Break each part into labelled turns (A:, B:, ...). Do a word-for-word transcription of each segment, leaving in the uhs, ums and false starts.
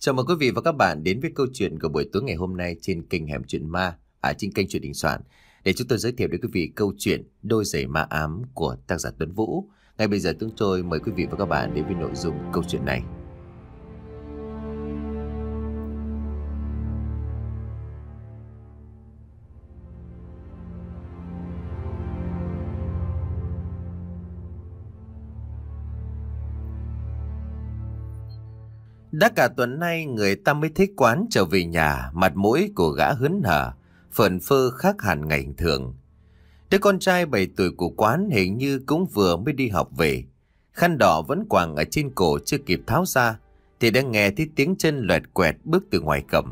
A: Chào mừng quý vị và các bạn đến với câu chuyện của buổi tối ngày hôm nay trên kênh Hẻm Chuyện Ma, ở trên kênh Chuyện Đình Soạn, để chúng tôi giới thiệu đến quý vị câu chuyện Đôi giày ma ám của tác giả Tuấn Vũ. Ngay bây giờ chúng tôi mời quý vị và các bạn đến với nội dung câu chuyện này. Đã cả tuần nay người ta mới thấy Quán trở về nhà, mặt mũi của gã hớn hở, phởn phơ khác hẳn ngày thường. Đứa con trai bảy tuổi của Quán hình như cũng vừa mới đi học về. Khăn đỏ vẫn quàng ở trên cổ chưa kịp tháo ra, thì đã nghe thấy tiếng chân loẹt quẹt bước từ ngoài cổng.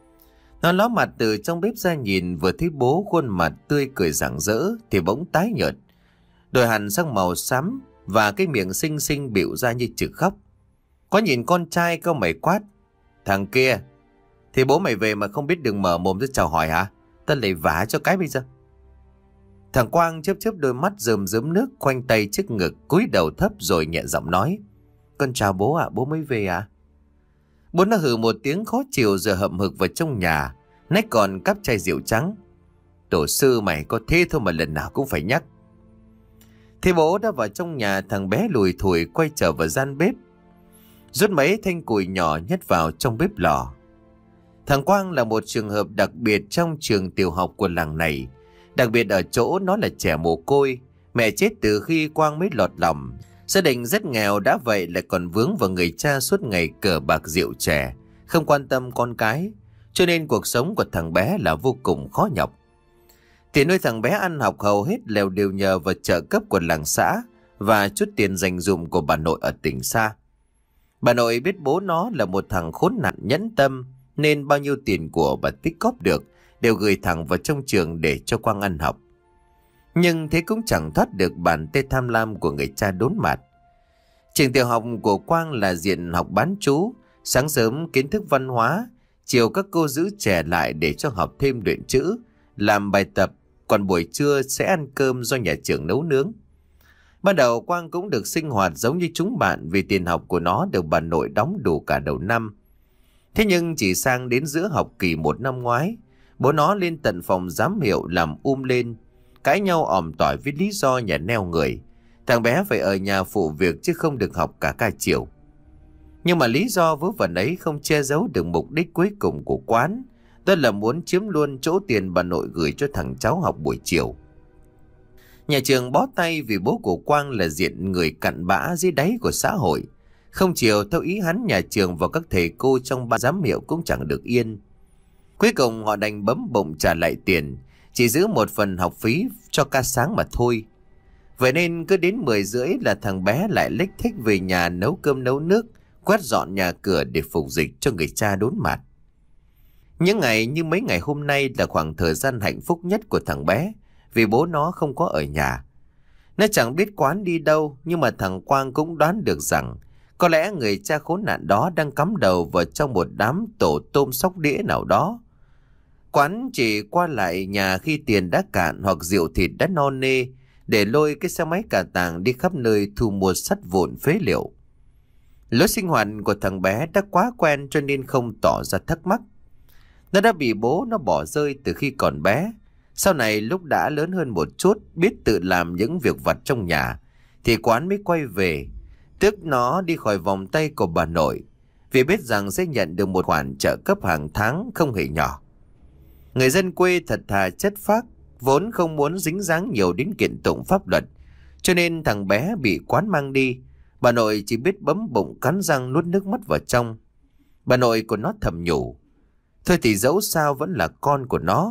A: Nó ló mặt từ trong bếp ra nhìn, vừa thấy bố khuôn mặt tươi cười rạng rỡ thì bỗng tái nhợt, đổi hẳn sang màu xám và cái miệng xinh xinh bịu ra như chực khóc. Có nhìn con trai câu mày quát: "Thằng kia, thì bố mày về mà không biết đừng mở mồm ra chào hỏi hả? Ta lại vả cho cái bây giờ." Thằng Quang chớp chớp đôi mắt rơm rớm nước, khoanh tay trước ngực, cúi đầu thấp rồi nhẹ giọng nói: "Con chào bố ạ, bố mới về à?" Bố nó hừ một tiếng khó chịu rồi hậm hực vào trong nhà, nách còn cắp chai rượu trắng. "Tổ sư mày có thế thôi mà lần nào cũng phải nhắc." Thế bố đã vào trong nhà, thằng bé lùi thủi quay trở vào gian bếp, rút mấy thanh củi nhỏ nhét vào trong bếp lò. Thằng Quang là một trường hợp đặc biệt trong trường tiểu học của làng này, đặc biệt ở chỗ nó là trẻ mồ côi, mẹ chết từ khi Quang mới lọt lòng. Gia đình rất nghèo đã vậy lại còn vướng vào người cha suốt ngày cờ bạc rượu chè, không quan tâm con cái, cho nên cuộc sống của thằng bé là vô cùng khó nhọc. Tiền nuôi thằng bé ăn học hầu hết đều đều nhờ vào trợ cấp của làng xã và chút tiền dành dụm của bà nội ở tỉnh xa. Bà nội biết bố nó là một thằng khốn nạn nhẫn tâm, nên bao nhiêu tiền của bà tích góp được đều gửi thẳng vào trong trường để cho Quang ăn học. Nhưng thế cũng chẳng thoát được bàn tay tham lam của người cha đốn mặt. Trường tiểu học của Quang là diện học bán trú, sáng sớm kiến thức văn hóa, chiều các cô giữ trẻ lại để cho học thêm luyện chữ, làm bài tập, còn buổi trưa sẽ ăn cơm do nhà trường nấu nướng. Ban đầu Quang cũng được sinh hoạt giống như chúng bạn vì tiền học của nó được bà nội đóng đủ cả đầu năm. Thế nhưng chỉ sang đến giữa học kỳ một năm ngoái, bố nó lên tận phòng giám hiệu làm um lên, cãi nhau òm tỏi với lý do nhà neo người. Thằng bé phải ở nhà phụ việc chứ không được học cả ca chiều. Nhưng mà lý do vớ vẩn ấy không che giấu được mục đích cuối cùng của Quán, đó là muốn chiếm luôn chỗ tiền bà nội gửi cho thằng cháu học buổi chiều. Nhà trường bó tay vì bố của Quang là diện người cặn bã dưới đáy của xã hội. Không chiều theo ý hắn, nhà trường và các thầy cô trong ban giám hiệu cũng chẳng được yên. Cuối cùng họ đành bấm bụng trả lại tiền, chỉ giữ một phần học phí cho ca sáng mà thôi. Vậy nên cứ đến mười rưỡi là thằng bé lại lếch thếch về nhà nấu cơm nấu nước, quét dọn nhà cửa để phục dịch cho người cha đốn mặt. Những ngày như mấy ngày hôm nay là khoảng thời gian hạnh phúc nhất của thằng bé, vì bố nó không có ở nhà. Nó chẳng biết Quán đi đâu, nhưng mà thằng Quang cũng đoán được rằng có lẽ người cha khốn nạn đó đang cắm đầu vào trong một đám tổ tôm sóc đĩa nào đó. Quán chỉ qua lại nhà khi tiền đã cạn hoặc rượu thịt đã no nê, để lôi cái xe máy cà tàng đi khắp nơi thu mua sắt vụn phế liệu. Lối sinh hoạt của thằng bé đã quá quen cho nên không tỏ ra thắc mắc. Nó đã bị bố nó bỏ rơi từ khi còn bé. Sau này lúc đã lớn hơn một chút, biết tự làm những việc vặt trong nhà, thì Quán mới quay về, tước nó đi khỏi vòng tay của bà nội, vì biết rằng sẽ nhận được một khoản trợ cấp hàng tháng không hề nhỏ. Người dân quê thật thà chất phác, vốn không muốn dính dáng nhiều đến kiện tụng pháp luật, cho nên thằng bé bị Quán mang đi. Bà nội chỉ biết bấm bụng cắn răng nuốt nước mắt vào trong. Bà nội của nó thầm nhủ: thôi thì dẫu sao vẫn là con của nó,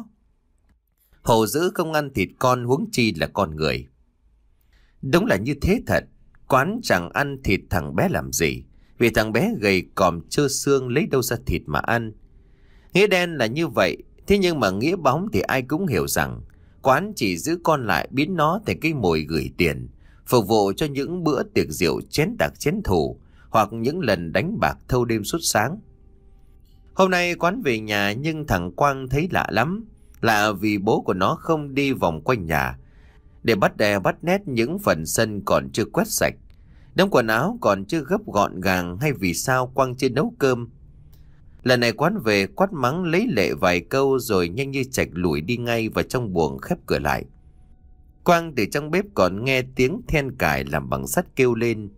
A: hổ dữ không ăn thịt con, huống chi là con người. Đúng là như thế thật. Quán chẳng ăn thịt thằng bé làm gì, vì thằng bé gầy còm trơ xương lấy đâu ra thịt mà ăn. Nghĩa đen là như vậy, thế nhưng mà nghĩa bóng thì ai cũng hiểu rằng Quán chỉ giữ con lại, biến nó thành cái mồi gửi tiền, phục vụ cho những bữa tiệc rượu chén tạc chén thủ, hoặc những lần đánh bạc thâu đêm suốt sáng. Hôm nay Quán về nhà, nhưng thằng Quang thấy lạ lắm. Lạ vì bố của nó không đi vòng quanh nhà để bắt đè bắt nét những phần sân còn chưa quét sạch, đống quần áo còn chưa gấp gọn gàng, hay vì sao Quang chưa nấu cơm. Lần này Quán về quát mắng lấy lệ vài câu rồi nhanh như chạch lủi đi ngay vào trong buồng khép cửa lại. Quang từ trong bếp còn nghe tiếng then cài làm bằng sắt kêu lên.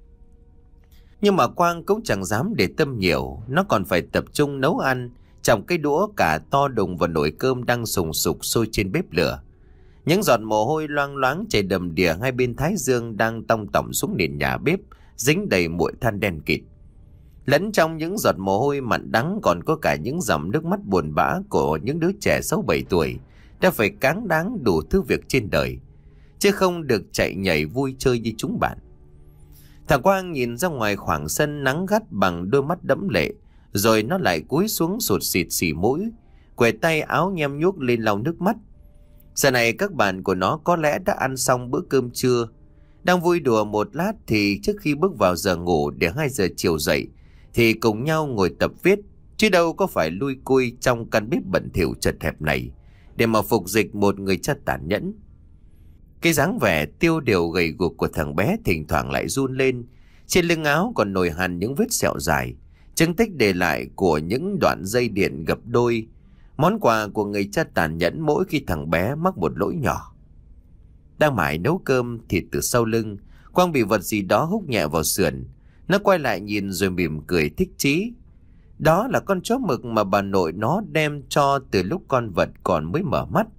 A: Nhưng mà Quang cũng chẳng dám để tâm nhiều, nó còn phải tập trung nấu ăn, trong cái đũa cả to đùng vào nồi cơm đang sùng sục sôi trên bếp lửa. Những giọt mồ hôi loang loáng chảy đầm đìa hai bên thái dương đang tong tỏng xuống nền nhà bếp, dính đầy muội than đen kịt. Lẫn trong những giọt mồ hôi mặn đắng còn có cả những dòng nước mắt buồn bã của những đứa trẻ sáu bảy tuổi đã phải cáng đáng đủ thứ việc trên đời, chứ không được chạy nhảy vui chơi như chúng bạn. Thằng Quang nhìn ra ngoài khoảng sân nắng gắt bằng đôi mắt đẫm lệ, rồi nó lại cúi xuống sụt sịt xì mũi, quẹt tay áo nhem nhuốc lên lau nước mắt. Giờ này các bạn của nó có lẽ đã ăn xong bữa cơm trưa, đang vui đùa một lát thì trước khi bước vào giờ ngủ để hai giờ chiều dậy thì cùng nhau ngồi tập viết, chứ đâu có phải lui cui trong căn bếp bẩn thỉu chật hẹp này để mà phục dịch một người cha tàn nhẫn. Cái dáng vẻ tiêu điều gầy guộc của thằng bé thỉnh thoảng lại run lên, trên lưng áo còn nổi hằn những vết sẹo dài, chứng tích để lại của những đoạn dây điện gập đôi, món quà của người cha tàn nhẫn mỗi khi thằng bé mắc một lỗi nhỏ. Đang mải nấu cơm thì từ sau lưng Quang bị vật gì đó húc nhẹ vào sườn. Nó quay lại nhìn rồi mỉm cười thích chí. Đó là con chó mực mà bà nội nó đem cho từ lúc con vật còn mới mở mắt.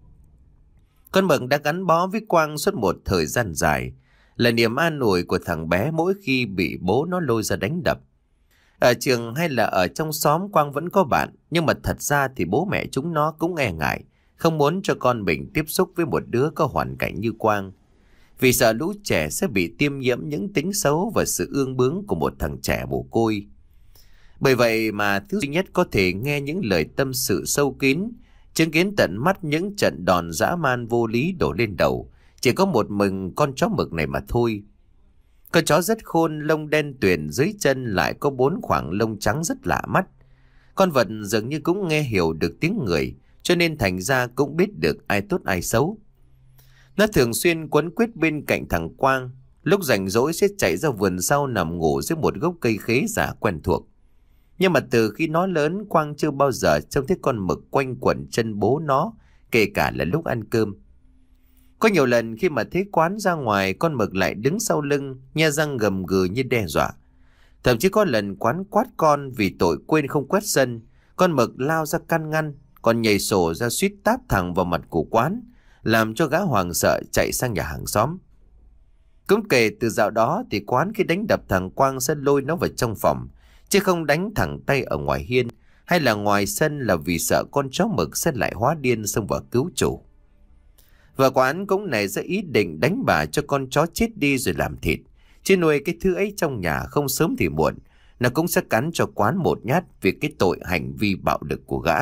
A: Con mực đã gắn bó với Quang suốt một thời gian dài, là niềm an ủi của thằng bé mỗi khi bị bố nó lôi ra đánh đập. Ở trường hay là ở trong xóm Quang vẫn có bạn, nhưng mà thật ra thì bố mẹ chúng nó cũng e ngại, không muốn cho con mình tiếp xúc với một đứa có hoàn cảnh như Quang, vì sợ lũ trẻ sẽ bị tiêm nhiễm những tính xấu và sự ương bướng của một thằng trẻ mồ côi. Bởi vậy mà thứ duy nhất có thể nghe những lời tâm sự sâu kín, chứng kiến tận mắt những trận đòn dã man vô lý đổ lên đầu, chỉ có một mình con chó mực này mà thôi. Con chó rất khôn, lông đen tuyền, dưới chân lại có bốn khoảng lông trắng rất lạ mắt. Con vật dường như cũng nghe hiểu được tiếng người, cho nên thành ra cũng biết được ai tốt ai xấu. Nó thường xuyên quấn quýt bên cạnh thằng Quang, lúc rảnh rỗi sẽ chạy ra vườn sau nằm ngủ dưới một gốc cây khế già quen thuộc. Nhưng mà từ khi nó lớn, Quang chưa bao giờ trông thấy con mực quanh quẩn chân bố nó, kể cả là lúc ăn cơm. Có nhiều lần khi mà thấy Quán ra ngoài, con mực lại đứng sau lưng, nhe răng gầm gừ như đe dọa. Thậm chí có lần Quán quát con vì tội quên không quét sân, con mực lao ra can ngăn, còn nhảy sổ ra suýt táp thẳng vào mặt của Quán, làm cho gã hoảng sợ chạy sang nhà hàng xóm. Cũng kể từ dạo đó thì Quán khi đánh đập thằng Quang sẽ lôi nó vào trong phòng, chứ không đánh thẳng tay ở ngoài hiên hay là ngoài sân, là vì sợ con chó mực sẽ lại hóa điên xông vào cứu chủ. Và Quán cũng nảy ra ý định đánh bà cho con chó chết đi rồi làm thịt, chứ nuôi cái thứ ấy trong nhà không sớm thì muộn nó cũng sẽ cắn cho Quán một nhát vì cái tội hành vi bạo lực của gã.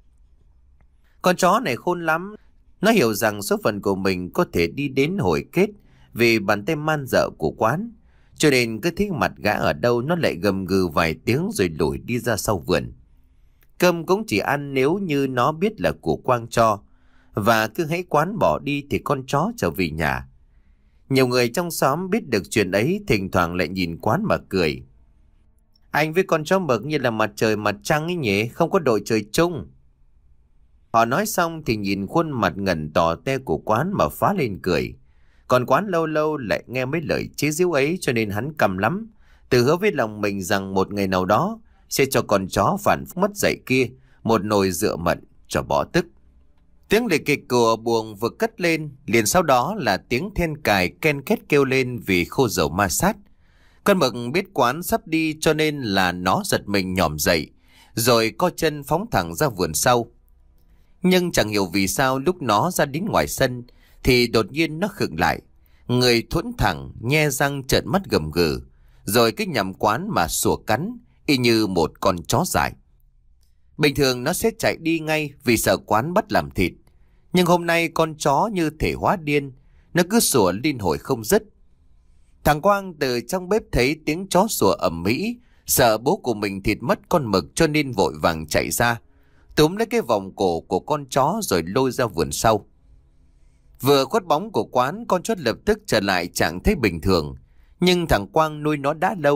A: Con chó này khôn lắm, nó hiểu rằng số phận của mình có thể đi đến hồi kết vì bàn tay man dợ của Quán, cho nên cứ thấy mặt gã ở đâu nó lại gầm gừ vài tiếng rồi lủi đi ra sau vườn. Cơm cũng chỉ ăn nếu như nó biết là của Quang cho, và cứ hãy Quán bỏ đi thì con chó trở về nhà. Nhiều người trong xóm biết được chuyện ấy thỉnh thoảng lại nhìn Quán mà cười. Anh với con chó mực như là mặt trời mặt trăng ấy nhỉ, không có đội trời chung. Họ nói xong thì nhìn khuôn mặt ngần tỏ te của Quán mà phá lên cười. Còn Quán lâu lâu lại nghe mấy lời chế giễu ấy, cho nên hắn căm lắm, tự hứa với lòng mình rằng một ngày nào đó sẽ cho con chó phản phúc mất dạy kia một nồi rượu mận cho bỏ tức. Tiếng lì kịch của buồng vừa cất lên, liền sau đó là tiếng then cài ken két kêu lên vì khô dầu ma sát. Con mực biết Quán sắp đi cho nên là nó giật mình nhòm dậy, rồi co chân phóng thẳng ra vườn sau. Nhưng chẳng hiểu vì sao lúc nó ra đến ngoài sân thì đột nhiên nó khựng lại, người thuẫn thẳng, nhe răng trợn mắt gầm gừ, rồi cái nhằm Quán mà sủa cắn y như một con chó dại. Bình thường nó sẽ chạy đi ngay vì sợ Quán bắt làm thịt, nhưng hôm nay con chó như thể hóa điên, nó cứ sủa liên hồi không dứt. Thằng Quang từ trong bếp thấy tiếng chó sủa ầm ĩ, sợ bố của mình thịt mất con mực cho nên vội vàng chạy ra, túm lấy cái vòng cổ của con chó rồi lôi ra vườn sau. Vừa khuất bóng của Quán, con chó lập tức trở lại trạng thái bình thường, nhưng thằng Quang nuôi nó đã lâu,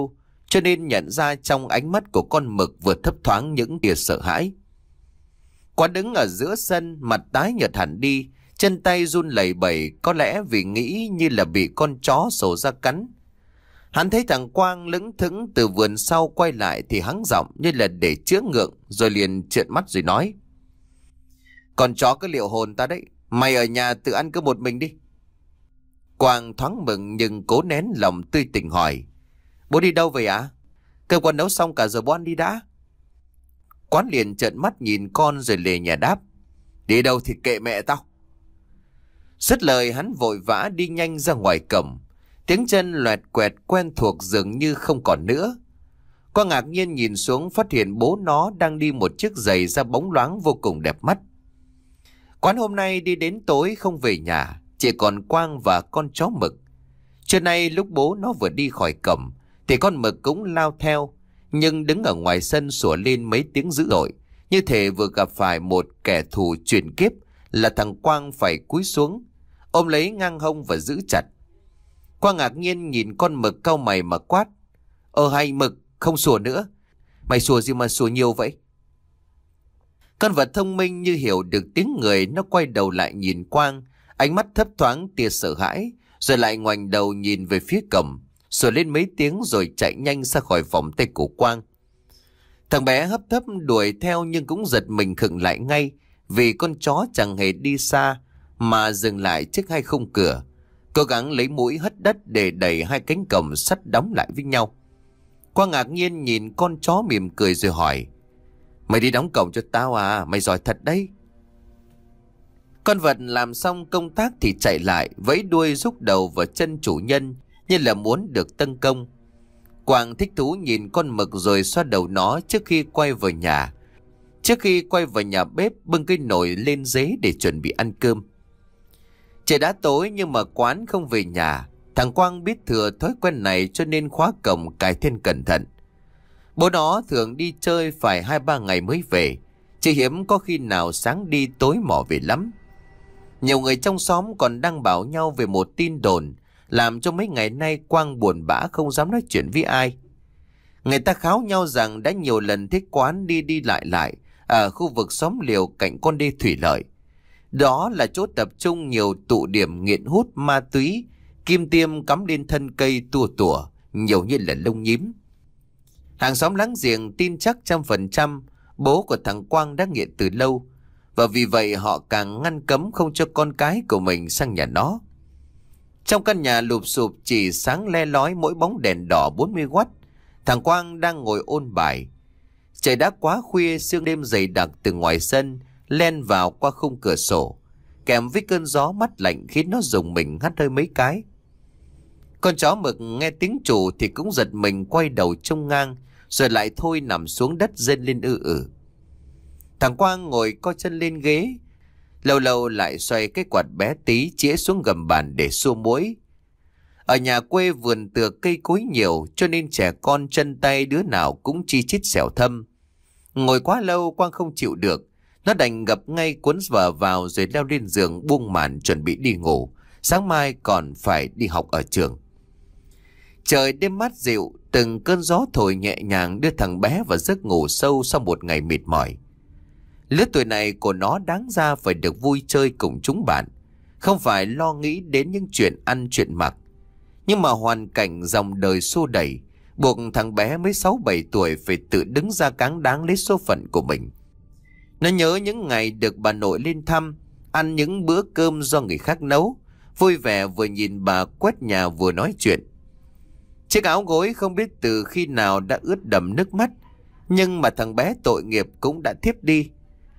A: cho nên nhận ra trong ánh mắt của con mực vừa thấp thoáng những tia sợ hãi. Quán đứng ở giữa sân, mặt tái nhợt hẳn đi, chân tay run lẩy bẩy, có lẽ vì nghĩ như là bị con chó sổ ra cắn. Hắn thấy thằng Quang lững thững từ vườn sau quay lại thì hắng giọng như là để chữa ngượng, rồi liền trợn mắt rồi nói: "Con chó cứ liệu hồn ta đấy, mày ở nhà tự ăn cứ một mình đi." Quang thoáng mừng nhưng cố nén lòng tươi tỉnh hỏi: "Bố đi đâu vậy ạ? À? Cơm con nấu xong cả rồi, bố ăn đi đã." Quán liền trợn mắt nhìn con rồi lề nhà đáp: "Đi đâu thì kệ mẹ tao." Dứt lời hắn vội vã đi nhanh ra ngoài cổng. Tiếng chân loẹt quẹt quen thuộc dường như không còn nữa. Quang ngạc nhiên nhìn xuống, phát hiện bố nó đang đi một chiếc giày da bóng loáng vô cùng đẹp mắt. Quán hôm nay đi đến tối không về nhà, chỉ còn Quang và con chó Mực. Trưa nay lúc bố nó vừa đi khỏi cổng thì con Mực cũng lao theo, nhưng đứng ở ngoài sân sủa lên mấy tiếng dữ dội, như thể vừa gặp phải một kẻ thù truyền kiếp, là thằng Quang phải cúi xuống ôm lấy ngang hông và giữ chặt. Quang ngạc nhiên nhìn con Mực cau mày mà quát: "Ờ hay Mực, không sủa nữa. Mày sủa gì mà sủa nhiều vậy?" Con vật thông minh như hiểu được tiếng người, nó quay đầu lại nhìn Quang, ánh mắt thấp thoáng tia sợ hãi, rồi lại ngoảnh đầu nhìn về phía cổng, sủa lên mấy tiếng rồi chạy nhanh ra khỏi vòng tay của Quang. Thằng bé hấp tấp đuổi theo nhưng cũng giật mình khựng lại ngay, vì con chó chẳng hề đi xa mà dừng lại trước hai khung cửa, cố gắng lấy mũi hất đất để đẩy hai cánh cổng sắt đóng lại với nhau. Quang ngạc nhiên nhìn con chó mỉm cười rồi hỏi: "Mày đi đóng cổng cho tao à? Mày giỏi thật đấy." Con vật làm xong công tác thì chạy lại, vẫy đuôi rúc đầu vào chân chủ nhân như là muốn được tấn công. Quang thích thú nhìn con Mực rồi xoa đầu nó trước khi quay vào nhà. Trước khi quay vào nhà bếp, bưng cái nồi lên dế để chuẩn bị ăn cơm. Trời đã tối nhưng mà Quán không về nhà. Thằng Quang biết thừa thói quen này cho nên khóa cổng cài then cẩn thận. Bố nó thường đi chơi phải hai ba ngày mới về, chỉ hiếm có khi nào sáng đi tối mò về lắm. Nhiều người trong xóm còn đang bảo nhau về một tin đồn, làm cho mấy ngày nay Quang buồn bã không dám nói chuyện với ai. Người ta kháo nhau rằng đã nhiều lần thấy Quán đi đi lại lại ở khu vực xóm liều cạnh con đê thủy lợi. Đó là chỗ tập trung nhiều tụ điểm nghiện hút ma túy, kim tiêm cắm lên thân cây tua tủa, nhiều như là lông nhím. Hàng xóm láng giềng tin chắc trăm phần trăm bố của thằng Quang đã nghiện từ lâu, và vì vậy họ càng ngăn cấm không cho con cái của mình sang nhà nó. Trong căn nhà lụp xụp chỉ sáng le lói mỗi bóng đèn đỏ bốn mươi oát, thằng Quang đang ngồi ôn bài. Trời đã quá khuya, sương đêm dày đặc từ ngoài sân len vào qua khung cửa sổ, kèm với cơn gió mát lạnh khiến nó rùng mình hắt hơi mấy cái. Con chó Mực nghe tiếng chủ thì cũng giật mình quay đầu trông ngang, rồi lại thôi nằm xuống đất rên lên ư ử. Thằng Quang ngồi co chân lên ghế, lâu lâu lại xoay cái quạt bé tí chĩa xuống gầm bàn để xua muỗi. Ở nhà quê vườn tược cây cối nhiều, cho nên trẻ con chân tay đứa nào cũng chi chít xẻo thâm. Ngồi quá lâu Quang không chịu được, nó đành gập ngay cuốn vở vào rồi leo lên giường buông màn chuẩn bị đi ngủ, sáng mai còn phải đi học ở trường. Trời đêm mát dịu, từng cơn gió thổi nhẹ nhàng đưa thằng bé vào giấc ngủ sâu sau một ngày mệt mỏi. Lứa tuổi này của nó đáng ra phải được vui chơi cùng chúng bạn, không phải lo nghĩ đến những chuyện ăn chuyện mặc. Nhưng mà hoàn cảnh dòng đời xô đẩy buộc thằng bé mới sáu bảy tuổi phải tự đứng ra cáng đáng lấy số phận của mình. Nó nhớ những ngày được bà nội lên thăm, ăn những bữa cơm do người khác nấu, vui vẻ vừa nhìn bà quét nhà vừa nói chuyện. Chiếc áo gối không biết từ khi nào đã ướt đẫm nước mắt, nhưng mà thằng bé tội nghiệp cũng đã thiếp đi.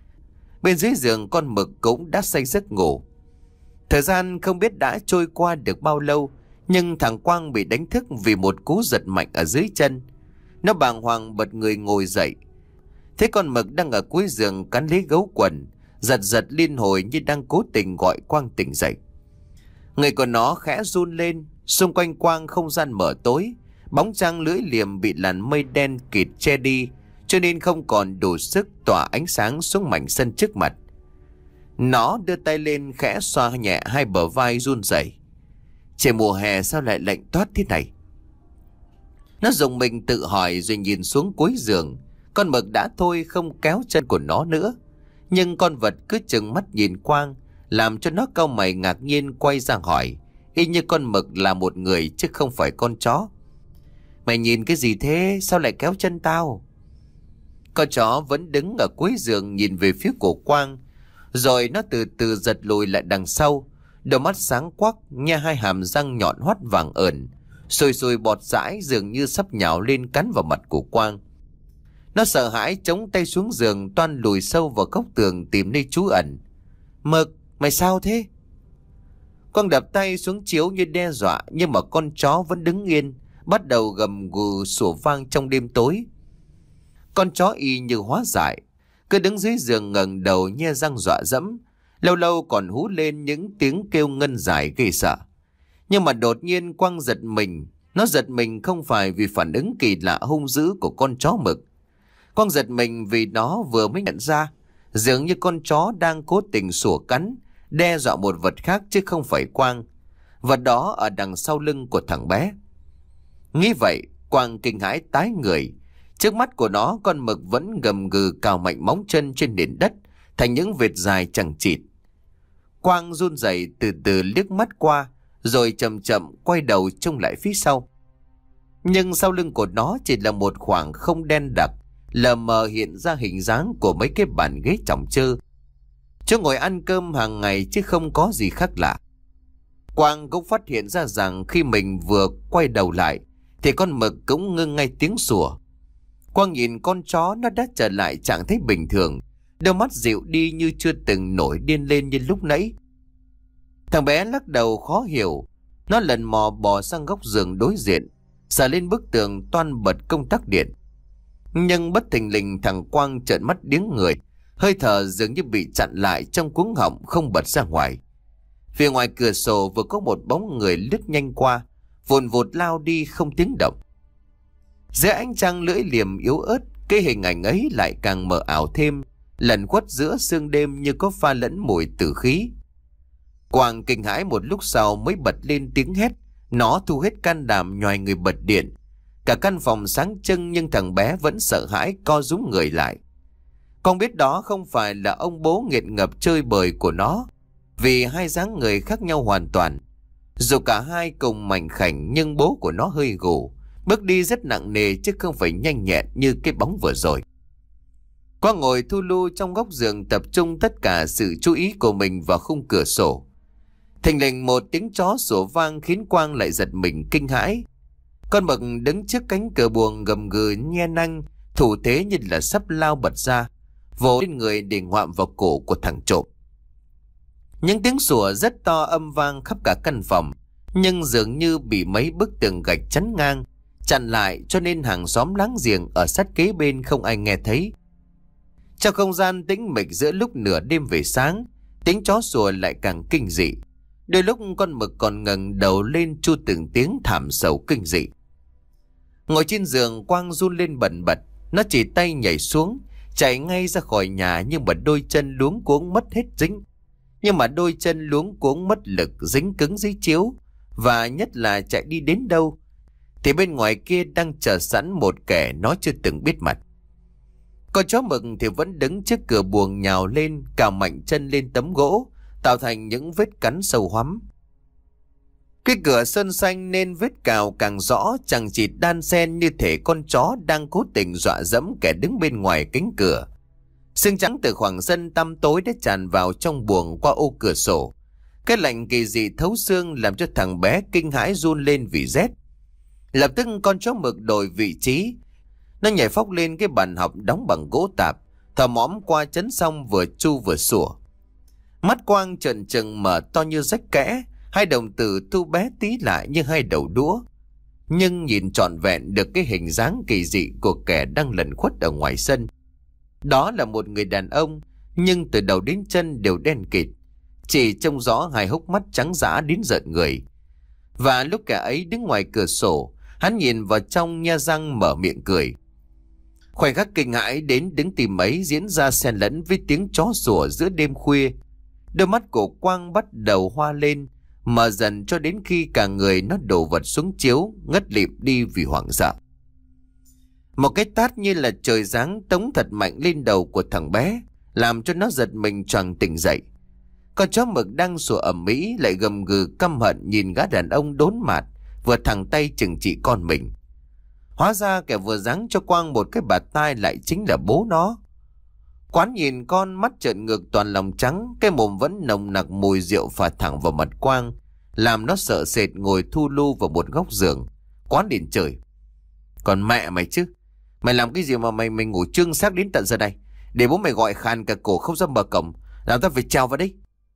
A: Bên dưới giường con Mực cũng đã say giấc ngủ. Thời gian không biết đã trôi qua được bao lâu, nhưng thằng Quang bị đánh thức vì một cú giật mạnh ở dưới chân. Nó bàng hoàng bật người ngồi dậy, thấy con Mực đang ở cuối giường cắn lấy gấu quần, giật giật liên hồi như đang cố tình gọi Quang tỉnh dậy. Người của nó khẽ run lên, xung quanh Quang không gian mở tối, bóng trăng lưỡi liềm bị làn mây đen kịt che đi, cho nên không còn đủ sức tỏa ánh sáng xuống mảnh sân trước mặt. Nó đưa tay lên khẽ xoa nhẹ hai bờ vai run rẩy. Trời mùa hè sao lại lạnh toát thế này? Nó dùng mình tự hỏi rồi nhìn xuống cuối giường. Con mực đã thôi không kéo chân của nó nữa, nhưng con vật cứ chừng mắt nhìn Quang, làm cho nó cau mày ngạc nhiên quay ra hỏi, y như con mực là một người chứ không phải con chó. Mày nhìn cái gì thế? Sao lại kéo chân tao? Con chó vẫn đứng ở cuối giường nhìn về phía của Quang, rồi nó từ từ giật lùi lại đằng sau. Đôi mắt sáng quắc, nhe hai hàm răng nhọn hoắt vàng ẩn, sùi sùi bọt dãi dường như sắp nhào lên cắn vào mặt của Quang. Nó sợ hãi chống tay xuống giường, toan lùi sâu vào góc tường tìm nơi trú ẩn. Mực, mày sao thế? Quang đập tay xuống chiếu như đe dọa, nhưng mà con chó vẫn đứng yên, bắt đầu gầm gừ sủa vang trong đêm tối. Con chó y như hóa dại, cứ đứng dưới giường ngẩng đầu nhe răng dọa dẫm, lâu lâu còn hú lên những tiếng kêu ngân dài gây sợ. Nhưng mà đột nhiên Quang giật mình. Nó giật mình không phải vì phản ứng kỳ lạ hung dữ của con chó mực. Quang giật mình vì nó vừa mới nhận ra dường như con chó đang cố tình sủa cắn, đe dọa một vật khác chứ không phải Quang. Vật đó ở đằng sau lưng của thằng bé. Nghĩ vậy, Quang kinh hãi tái người. Trước mắt của nó, con mực vẫn gầm gừ cào mạnh móng chân trên nền đất thành những vệt dài chằng chịt. Quang run rẩy từ từ liếc mắt qua, rồi chậm chậm quay đầu trông lại phía sau. Nhưng sau lưng của nó chỉ là một khoảng không đen đặc, lờ mờ hiện ra hình dáng của mấy cái bàn ghế chỏng chơ, chỗ ngồi ăn cơm hàng ngày chứ không có gì khác lạ. Quang cũng phát hiện ra rằng khi mình vừa quay đầu lại thì con mực cũng ngưng ngay tiếng sủa. Quang nhìn con chó, nó đã trở lại trạng thái bình thường, đôi mắt dịu đi như chưa từng nổi điên lên như lúc nãy. Thằng bé lắc đầu khó hiểu. Nó lần mò bò sang góc giường đối diện, sờ lên bức tường toan bật công tắc điện. Nhưng bất thình lình thằng Quang trợn mắt điếng người, hơi thở dường như bị chặn lại trong cuống họng không bật ra ngoài. Phía ngoài cửa sổ vừa có một bóng người lướt nhanh qua, vụn vụt lao đi không tiếng động. Dưới ánh trăng lưỡi liềm yếu ớt, cái hình ảnh ấy lại càng mờ ảo thêm, lẩn khuất giữa sương đêm như có pha lẫn mùi tử khí. Quang kinh hãi một lúc sau mới bật lên tiếng hét. Nó thu hết can đảm nhoài người bật điện. Cả căn phòng sáng trưng, nhưng thằng bé vẫn sợ hãi co rúm người lại. Con biết đó không phải là ông bố nghiện ngập chơi bời của nó, vì hai dáng người khác nhau hoàn toàn. Dù cả hai cùng mảnh khảnh, nhưng bố của nó hơi gù, bước đi rất nặng nề chứ không phải nhanh nhẹn như cái bóng vừa rồi. Quang ngồi thu lu trong góc giường, tập trung tất cả sự chú ý của mình vào khung cửa sổ. Thình lình một tiếng chó sủa vang khiến Quang lại giật mình kinh hãi. Con mực đứng trước cánh cửa buồng gầm gừ nhe nanh, thủ thế như là sắp lao bật ra, vồ lên người để ngoạm vào cổ của thằng trộm. Những tiếng sủa rất to âm vang khắp cả căn phòng, nhưng dường như bị mấy bức tường gạch chắn ngang, chặn lại, cho nên hàng xóm láng giềng ở sát kế bên không ai nghe thấy. Trong không gian tĩnh mịch giữa lúc nửa đêm về sáng, tiếng chó sủa lại càng kinh dị. Đôi lúc con mực còn ngẩng đầu lên chu từng tiếng thảm sầu kinh dị. Ngồi trên giường, Quang run lên bần bật. Nó chỉ tay nhảy xuống, chạy ngay ra khỏi nhà, nhưng mà đôi chân luống cuống mất hết dính. Nhưng mà đôi chân luống cuống mất lực, dính cứng dưới chiếu. Và nhất là chạy đi đến đâu thì bên ngoài kia đang chờ sẵn một kẻ nó chưa từng biết mặt. Con chó mực thì vẫn đứng trước cửa buồng nhào lên, cào mạnh chân lên tấm gỗ, tạo thành những vết cắn sâu hoắm. Cái cửa sơn xanh nên vết cào càng rõ, chẳng chỉ đan xen như thể con chó đang cố tình dọa dẫm kẻ đứng bên ngoài cánh cửa. Sương trắng từ khoảng sân tăm tối đã tràn vào trong buồng qua ô cửa sổ. Cái lạnh kỳ dị thấu xương làm cho thằng bé kinh hãi run lên vì rét. Lập tức con chó mực đổi vị trí. Nó nhảy phóc lên cái bàn học đóng bằng gỗ tạp, thò mõm qua chấn xong vừa chu vừa sủa. Mắt Quang trợn trừng mở to như rách kẽ, hai đồng tử thu bé tí lại như hai đầu đũa. Nhưng nhìn trọn vẹn được cái hình dáng kỳ dị của kẻ đang lẩn khuất ở ngoài sân. Đó là một người đàn ông, nhưng từ đầu đến chân đều đen kịt, chỉ trông rõ hai hốc mắt trắng dã đến rợn người. Và lúc kẻ ấy đứng ngoài cửa sổ, hắn nhìn vào trong nhe răng mở miệng cười. Khoảnh khắc kinh hãi đến đứng tìm ấy diễn ra xen lẫn với tiếng chó sủa giữa đêm khuya. Đôi mắt của Quang bắt đầu hoa lên, mở dần cho đến khi cả người nó đổ vật xuống chiếu, ngất lịm đi vì hoảng sợ. Một cái tát như là trời giáng tống thật mạnh lên đầu của thằng bé, làm cho nó giật mình choàng tỉnh dậy. Con chó mực đang sủa ầm ĩ lại gầm gừ căm hận nhìn gã đàn ông đốn mặt vừa thẳng tay chừng trị con mình. Hóa ra kẻ vừa giáng cho Quang một cái bạt tai lại chính là bố nó. Quán nhìn con mắt trợn ngược toàn lòng trắng, cái mồm vẫn nồng nặc mùi rượu phả thẳng vào mặt Quang, làm nó sợ sệt ngồi thu lu vào một góc giường. Quán điện trời: Còn mẹ mày chứ, mày làm cái gì mà mày mày ngủ trương xác đến tận giờ này, để bố mày gọi khàn cả cổ không ra mở cổng, làm tao phải trèo vào đây.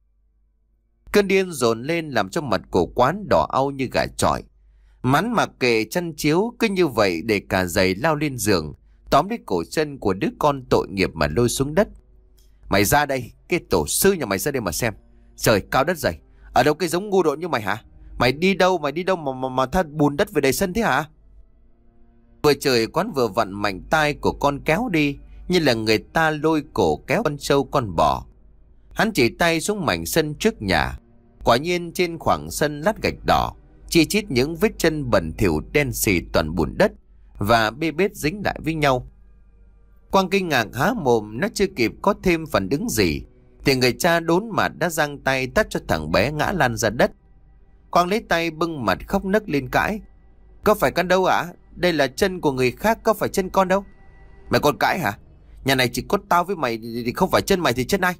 A: Cơn điên dồn lên làm cho mặt của Quán đỏ au như gà chọi. Mắn mặc kệ chăn chiếu cứ như vậy để cả giày lao lên giường, tóm lấy cổ chân của đứa con tội nghiệp mà lôi xuống đất. Mày ra đây, cái tổ sư nhà mày ra đây mà xem. Trời cao đất dày, ở đâu cái giống ngu độn như mày hả? Mày đi đâu mày đi đâu mà mà, mà tha bùn đất về đầy sân thế hả? Vừa trời Quán vừa vặn mạnh tai của con kéo đi, như là người ta lôi cổ kéo con trâu con bò. Hắn chỉ tay xuống mảnh sân trước nhà. Quả nhiên trên khoảng sân lát gạch đỏ, chi chít những vết chân bẩn thỉu đen xì toàn bùn đất và bê bết dính lại với nhau. Quang kinh ngạc há mồm, nó chưa kịp có thêm phản ứng gì thì người cha đốn mặt đã giang tay tát cho thằng bé ngã lăn ra đất. Quang lấy tay bưng mặt khóc nấc lên cãi: Có phải con đâu ạ? À? Đây là chân của người khác, có phải chân con đâu. Mày còn cãi hả? Nhà này chỉ có tao với mày thì không phải chân mày thì chân ai?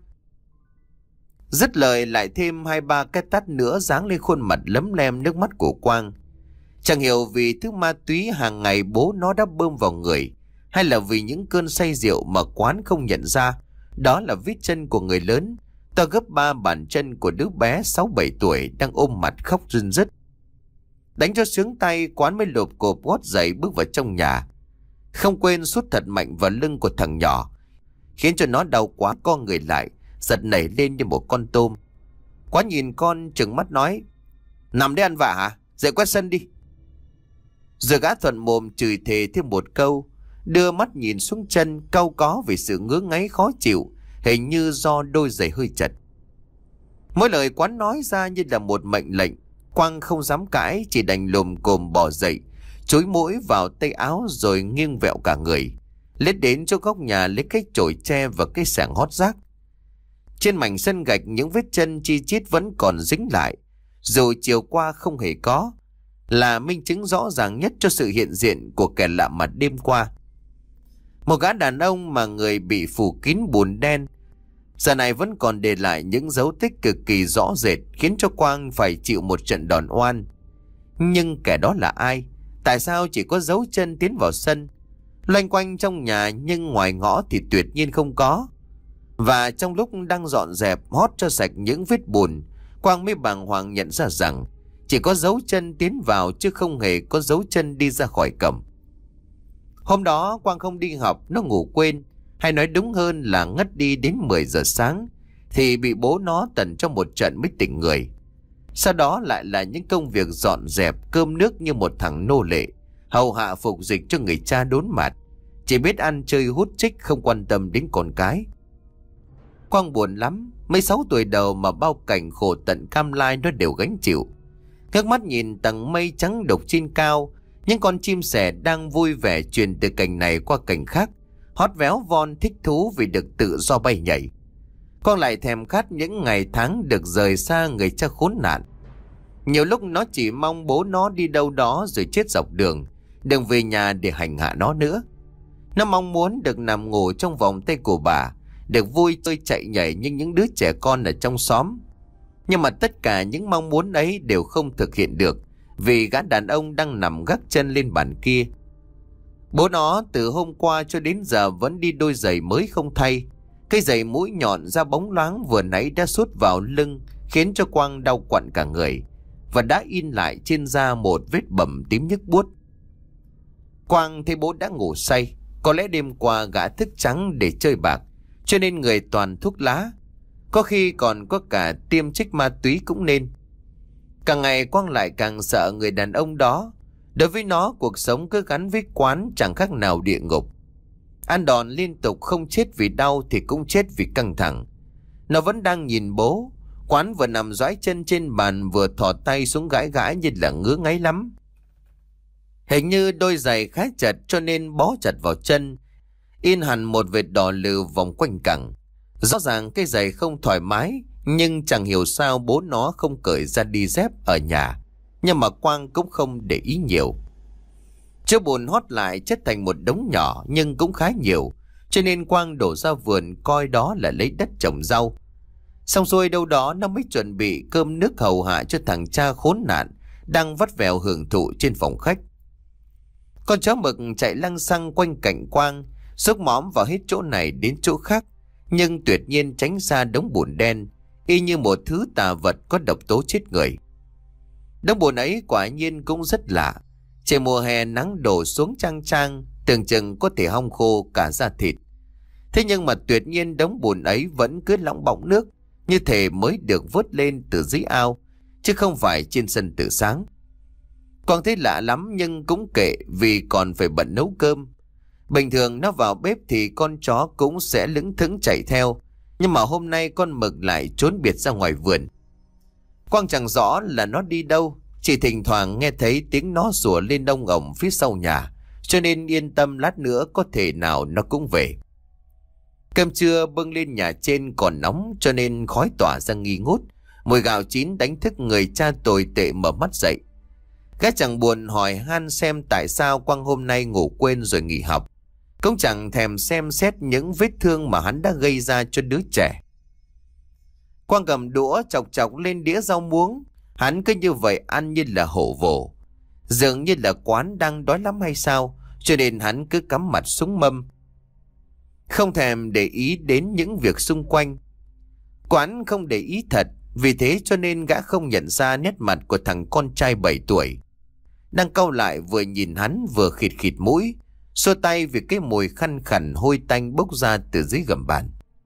A: Dứt lời lại thêm hai ba cái tát nữa giáng lên khuôn mặt lấm lem nước mắt của Quang. Chẳng hiểu vì thứ ma túy hàng ngày bố nó đã bơm vào người, hay là vì những cơn say rượu mà Quán không nhận ra đó là vết chân của người lớn, to gấp ba bàn chân của đứa bé sáu bảy tuổi đang ôm mặt khóc rưng rức. Đánh cho sướng tay, Quán mới lộp cộp gót giày bước vào trong nhà, không quên sút thật mạnh vào lưng của thằng nhỏ, khiến cho nó đau quá co người lại, giật nảy lên như một con tôm. Quán nhìn con trừng mắt nói: Nằm để ăn vạ hả? Dậy quét sân đi. Rồi gã thuận mồm chửi thề thêm một câu, đưa mắt nhìn xuống chân cau có vì sự ngứa ngáy khó chịu, hình như do đôi giày hơi chật. Mỗi lời Quán nói ra như là một mệnh lệnh. Quang không dám cãi, chỉ đành lồm cồm bò dậy, chối mũi vào tay áo rồi nghiêng vẹo cả người, lết đến chỗ góc nhà lấy cái chổi tre và cái xẻng hót rác. Trên mảnh sân gạch những vết chân chi chít vẫn còn dính lại, dù chiều qua không hề có, là minh chứng rõ ràng nhất cho sự hiện diện của kẻ lạ mặt đêm qua. Một gã đàn ông mà người bị phủ kín bùn đen, giờ này vẫn còn để lại những dấu tích cực kỳ rõ rệt, khiến cho Quang phải chịu một trận đòn oan. Nhưng kẻ đó là ai? Tại sao chỉ có dấu chân tiến vào sân, loanh quanh trong nhà nhưng ngoài ngõ thì tuyệt nhiên không có? Và trong lúc đang dọn dẹp hót cho sạch những vết bùn, Quang mới bàng hoàng nhận ra rằng chỉ có dấu chân tiến vào chứ không hề có dấu chân đi ra khỏi cổng. Hôm đó Quang không đi học, nó ngủ quên, hay nói đúng hơn là ngất đi đến mười giờ sáng, thì bị bố nó tần cho một trận mới tỉnh người. Sau đó lại là những công việc dọn dẹp cơm nước như một thằng nô lệ, hầu hạ phục dịch cho người cha đốn mặt, chỉ biết ăn chơi hút chích, không quan tâm đến con cái. Quang buồn lắm, mấy sáu tuổi đầu mà bao cảnh khổ tận cam lai nó đều gánh chịu. Ngước mắt nhìn tầng mây trắng đục trên cao, những con chim sẻ đang vui vẻ truyền từ cành này qua cành khác, hót véo von thích thú vì được tự do bay nhảy. Con lại thèm khát những ngày tháng được rời xa người cha khốn nạn. Nhiều lúc nó chỉ mong bố nó đi đâu đó rồi chết dọc đường, đừng về nhà để hành hạ nó nữa. Nó mong muốn được nằm ngủ trong vòng tay của bà, được vui chơi chạy nhảy như những đứa trẻ con ở trong xóm. Nhưng mà tất cả những mong muốn ấy đều không thực hiện được, vì gã đàn ông đang nằm gác chân lên bàn kia. Bố nó từ hôm qua cho đến giờ vẫn đi đôi giày mới không thay. Cái giày mũi nhọn da bóng loáng vừa nãy đã sút vào lưng, khiến cho Quang đau quặn cả người, và đã in lại trên da một vết bầm tím nhức buốt. Quang thấy bố đã ngủ say, có lẽ đêm qua gã thức trắng để chơi bạc, cho nên người toàn thuốc lá, có khi còn có cả tiêm trích ma túy cũng nên. Càng ngày Quang lại càng sợ người đàn ông đó. Đối với nó, cuộc sống cứ gắn với Quán chẳng khác nào địa ngục. Ăn đòn liên tục, không chết vì đau thì cũng chết vì căng thẳng. Nó vẫn đang nhìn bố. Quán vừa nằm dõi chân trên bàn vừa thò tay xuống gãi gãi như là ngứa ngáy lắm. Hình như đôi giày khá chặt cho nên bó chặt vào chân, in hẳn một vệt đỏ lừ vòng quanh cẳng. Rõ ràng cái giày không thoải mái, nhưng chẳng hiểu sao bố nó không cởi ra đi dép ở nhà. Nhưng mà Quang cũng không để ý nhiều. Chỗ bùn hót lại chất thành một đống nhỏ nhưng cũng khá nhiều, cho nên Quang đổ ra vườn coi đó là lấy đất trồng rau. Xong xuôi đâu đó nó mới chuẩn bị cơm nước hầu hạ cho thằng cha khốn nạn đang vắt vẻo hưởng thụ trên phòng khách. Con chó mực chạy lăng xăng quanh cạnh Quang, xúc mõm vào hết chỗ này đến chỗ khác, nhưng tuyệt nhiên tránh xa đống bùn đen, y như một thứ tà vật có độc tố chết người. Đống bùn ấy quả nhiên cũng rất lạ. Trời mùa hè nắng đổ xuống chang chang, tưởng chừng có thể hong khô cả da thịt. Thế nhưng mà tuyệt nhiên đống bùn ấy vẫn cứ lỏng bọng nước, như thể mới được vớt lên từ dưới ao, chứ không phải trên sân từ sáng. Quang thấy lạ lắm nhưng cũng kệ, vì còn phải bận nấu cơm. Bình thường nó vào bếp thì con chó cũng sẽ lững thững chạy theo, nhưng mà hôm nay con mực lại trốn biệt ra ngoài vườn. Quang chẳng rõ là nó đi đâu, chỉ thỉnh thoảng nghe thấy tiếng nó sủa lên đông ổng phía sau nhà, cho nên yên tâm lát nữa có thể nào nó cũng về. Cơm trưa bưng lên nhà trên còn nóng cho nên khói tỏa ra nghi ngút, mùi gạo chín đánh thức người cha tồi tệ mở mắt dậy. Gã chẳng buồn hỏi han xem tại sao Quang hôm nay ngủ quên rồi nghỉ học, cũng chẳng thèm xem xét những vết thương mà hắn đã gây ra cho đứa trẻ. Quang cầm đũa chọc chọc lên đĩa rau muống, hắn cứ như vậy ăn như là hổ vồ. Dường như là quán đang đói lắm hay sao, cho nên hắn cứ cắm mặt xuống mâm, không thèm để ý đến những việc xung quanh. Quán không để ý thật, vì thế cho nên gã không nhận ra nét mặt của thằng con trai bảy tuổi. Đang cau lại vừa nhìn hắn vừa khịt khịt mũi, xua tay vì cái mùi khăn khẳn hôi tanh bốc ra từ dưới gầm bàn.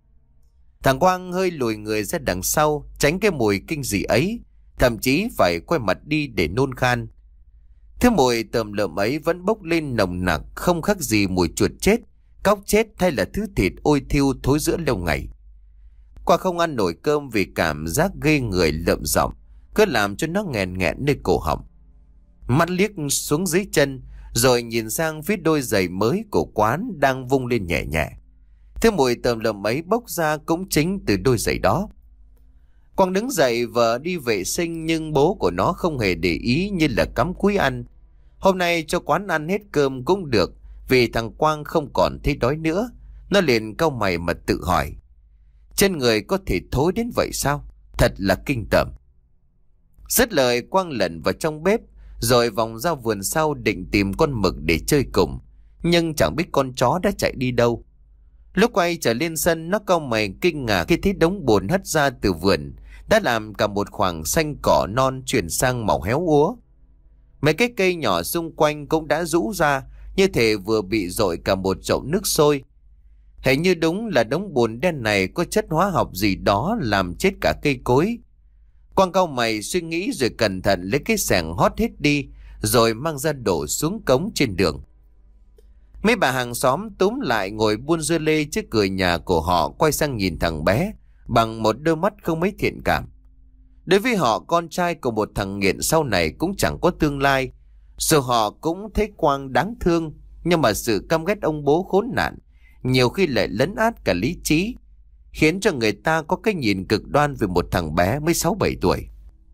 A: Thằng Quang hơi lùi người ra đằng sau, tránh cái mùi kinh dị ấy, thậm chí phải quay mặt đi để nôn khan. Thứ mùi tởm lợm ấy vẫn bốc lên nồng nặc, không khác gì mùi chuột chết, cóc chết hay là thứ thịt ôi thiêu thối rữa lâu ngày. Quang không ăn nổi cơm vì cảm giác ghê người lợm giọng cứ làm cho nó nghẹn nghẹn nơi cổ họng. Mắt liếc xuống dưới chân, rồi nhìn sang phía đôi giày mới của Quán đang vung lên nhẹ nhẹ. Thứ mùi tởm lợm ấy bốc ra cũng chính từ đôi giày đó. Quang đứng dậy vợ đi vệ sinh, nhưng bố của nó không hề để ý, như là cắm cúi ăn. Hôm nay cho Quán ăn hết cơm cũng được, vì thằng Quang không còn thấy đói nữa. Nó liền cau mày mà tự hỏi, chân người có thể thối đến vậy sao? Thật là kinh tởm. Dứt lời, Quang lẩn vào trong bếp, rồi vòng ra vườn sau định tìm con mực để chơi cùng, nhưng chẳng biết con chó đã chạy đi đâu. Lúc quay trở lên sân, nó cau mày kinh ngạc khi thấy đống bùn hất ra từ vườn đã làm cả một khoảng xanh cỏ non chuyển sang màu héo úa. Mấy cái cây nhỏ xung quanh cũng đã rũ ra, như thể vừa bị dội cả một chậu nước sôi. Hình như đúng là đống bùn đen này có chất hóa học gì đó làm chết cả cây cối. Quang cau mày suy nghĩ rồi cẩn thận lấy cái xẻng hót hết đi, rồi mang ra đổ xuống cống trên đường. Mấy bà hàng xóm túm lại ngồi buôn dưa lê trước cửa nhà của họ, quay sang nhìn thằng bé bằng một đôi mắt không mấy thiện cảm. Đối với họ, con trai của một thằng nghiện sau này cũng chẳng có tương lai. Dù họ cũng thấy Quang đáng thương, nhưng mà sự căm ghét ông bố khốn nạn nhiều khi lại lấn át cả lý trí, khiến cho người ta có cái nhìn cực đoan về một thằng bé mới sáu bảy tuổi.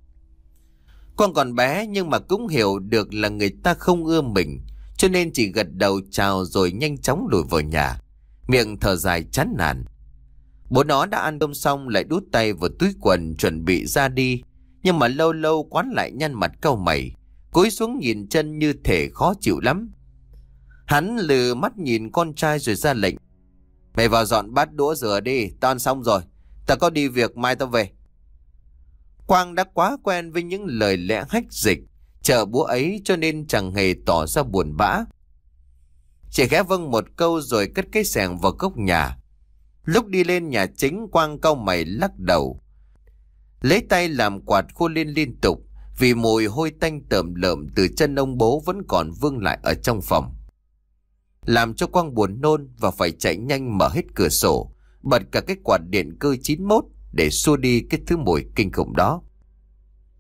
A: Quang còn bé nhưng mà cũng hiểu được là người ta không ưa mình, cho nên chỉ gật đầu chào rồi nhanh chóng lùi vào nhà, miệng thở dài chán nản. Bố nó đã ăn cơm xong lại đút tay vào túi quần chuẩn bị ra đi, nhưng mà lâu lâu Quán lại nhăn mặt cau mày, cúi xuống nhìn chân như thể khó chịu lắm. Hắn lừ mắt nhìn con trai rồi ra lệnh, mày vào dọn bát đũa rửa đi, tao ăn xong rồi, tao có đi việc, mai tao về. Quang đã quá quen với những lời lẽ hách dịch chờ búa ấy, cho nên chẳng hề tỏ ra buồn bã, chỉ khẽ vâng một câu rồi cất cái xẻng vào góc nhà. Lúc đi lên nhà chính, Quang cau mày lắc đầu, lấy tay làm quạt khô lên liên tục, vì mùi hôi tanh tởm lợm từ chân ông bố vẫn còn vương lại ở trong phòng, làm cho Quang buồn nôn và phải chạy nhanh mở hết cửa sổ, bật cả cái quạt điện cơ chín mốt để xua đi cái thứ mùi kinh khủng đó.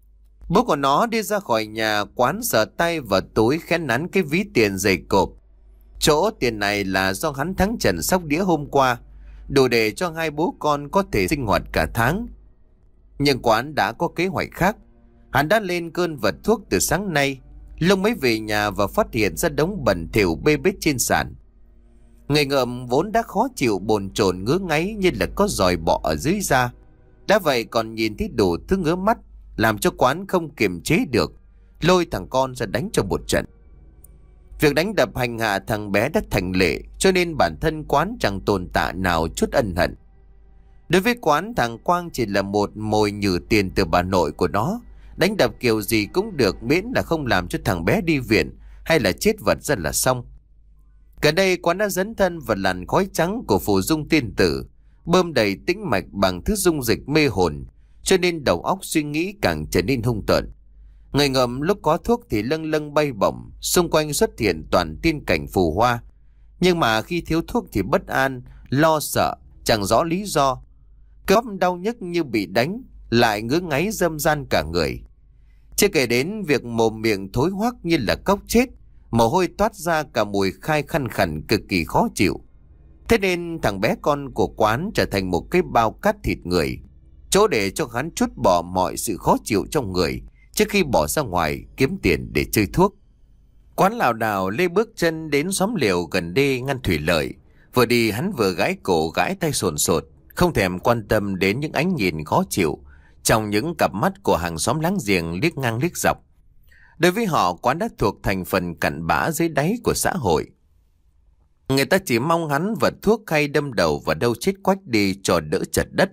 A: Bố của nó đi ra khỏi nhà quán, sờ tay vào túi khẽ nắn cái ví tiền dày cộp. Chỗ tiền này là do hắn thắng trận sóc đĩa hôm qua, đủ để cho hai bố con có thể sinh hoạt cả tháng. Nhưng Quán đã có kế hoạch khác. Hắn đã lên cơn vật thuốc từ sáng nay. Lúc mới về nhà và phát hiện ra đống bẩn thỉu bê bết trên sàn. Người ngợm vốn đã khó chịu, bồn chồn ngứa ngáy như là có giòi bọ ở dưới da. Đã vậy còn nhìn thấy đủ thứ ngứa mắt, làm cho Quán không kiềm chế được, lôi thằng con ra đánh cho một trận. Việc đánh đập hành hạ thằng bé đã thành lệ, cho nên bản thân Quán chẳng tồn tại nào chút ân hận. Đối với Quán, thằng Quang chỉ là một mồi nhử tiền từ bà nội của nó. Đánh đập kiểu gì cũng được, miễn là không làm cho thằng bé đi viện hay là chết vật ra là xong. Gần đây Quán đã dấn thân vào làn khói trắng của phù dung tiên tử, bơm đầy tĩnh mạch bằng thứ dung dịch mê hồn, cho nên đầu óc suy nghĩ càng trở nên hung tợn. Người ngợm lúc có thuốc thì lâng lâng bay bổng, xung quanh xuất hiện toàn tiên cảnh phù hoa. Nhưng mà khi thiếu thuốc thì bất an, lo sợ, chẳng rõ lý do. Cơ bắp đau nhức như bị đánh, lại ngứa ngáy râm ran cả người. Chưa kể đến việc mồm miệng thối hoắc như là cóc chết, mồ hôi toát ra, cả mùi khai khăn khẩn cực kỳ khó chịu. Thế nên thằng bé con của Quán trở thành một cái bao cát thịt người, chỗ để cho hắn trút bỏ mọi sự khó chịu trong người trước khi bỏ ra ngoài kiếm tiền để chơi thuốc. Quán lảo đảo lê bước chân đến xóm liều gần đê ngăn thủy lợi. Vừa đi hắn vừa gãi cổ gãi tay sồn sột, không thèm quan tâm đến những ánh nhìn khó chịu trong những cặp mắt của hàng xóm láng giềng liếc ngang liếc dọc. Đối với họ, Quán đã thuộc thành phần cặn bã dưới đáy của xã hội. Người ta chỉ mong hắn vật thuốc hay đâm đầu vào đâu chết quách đi cho đỡ chật đất.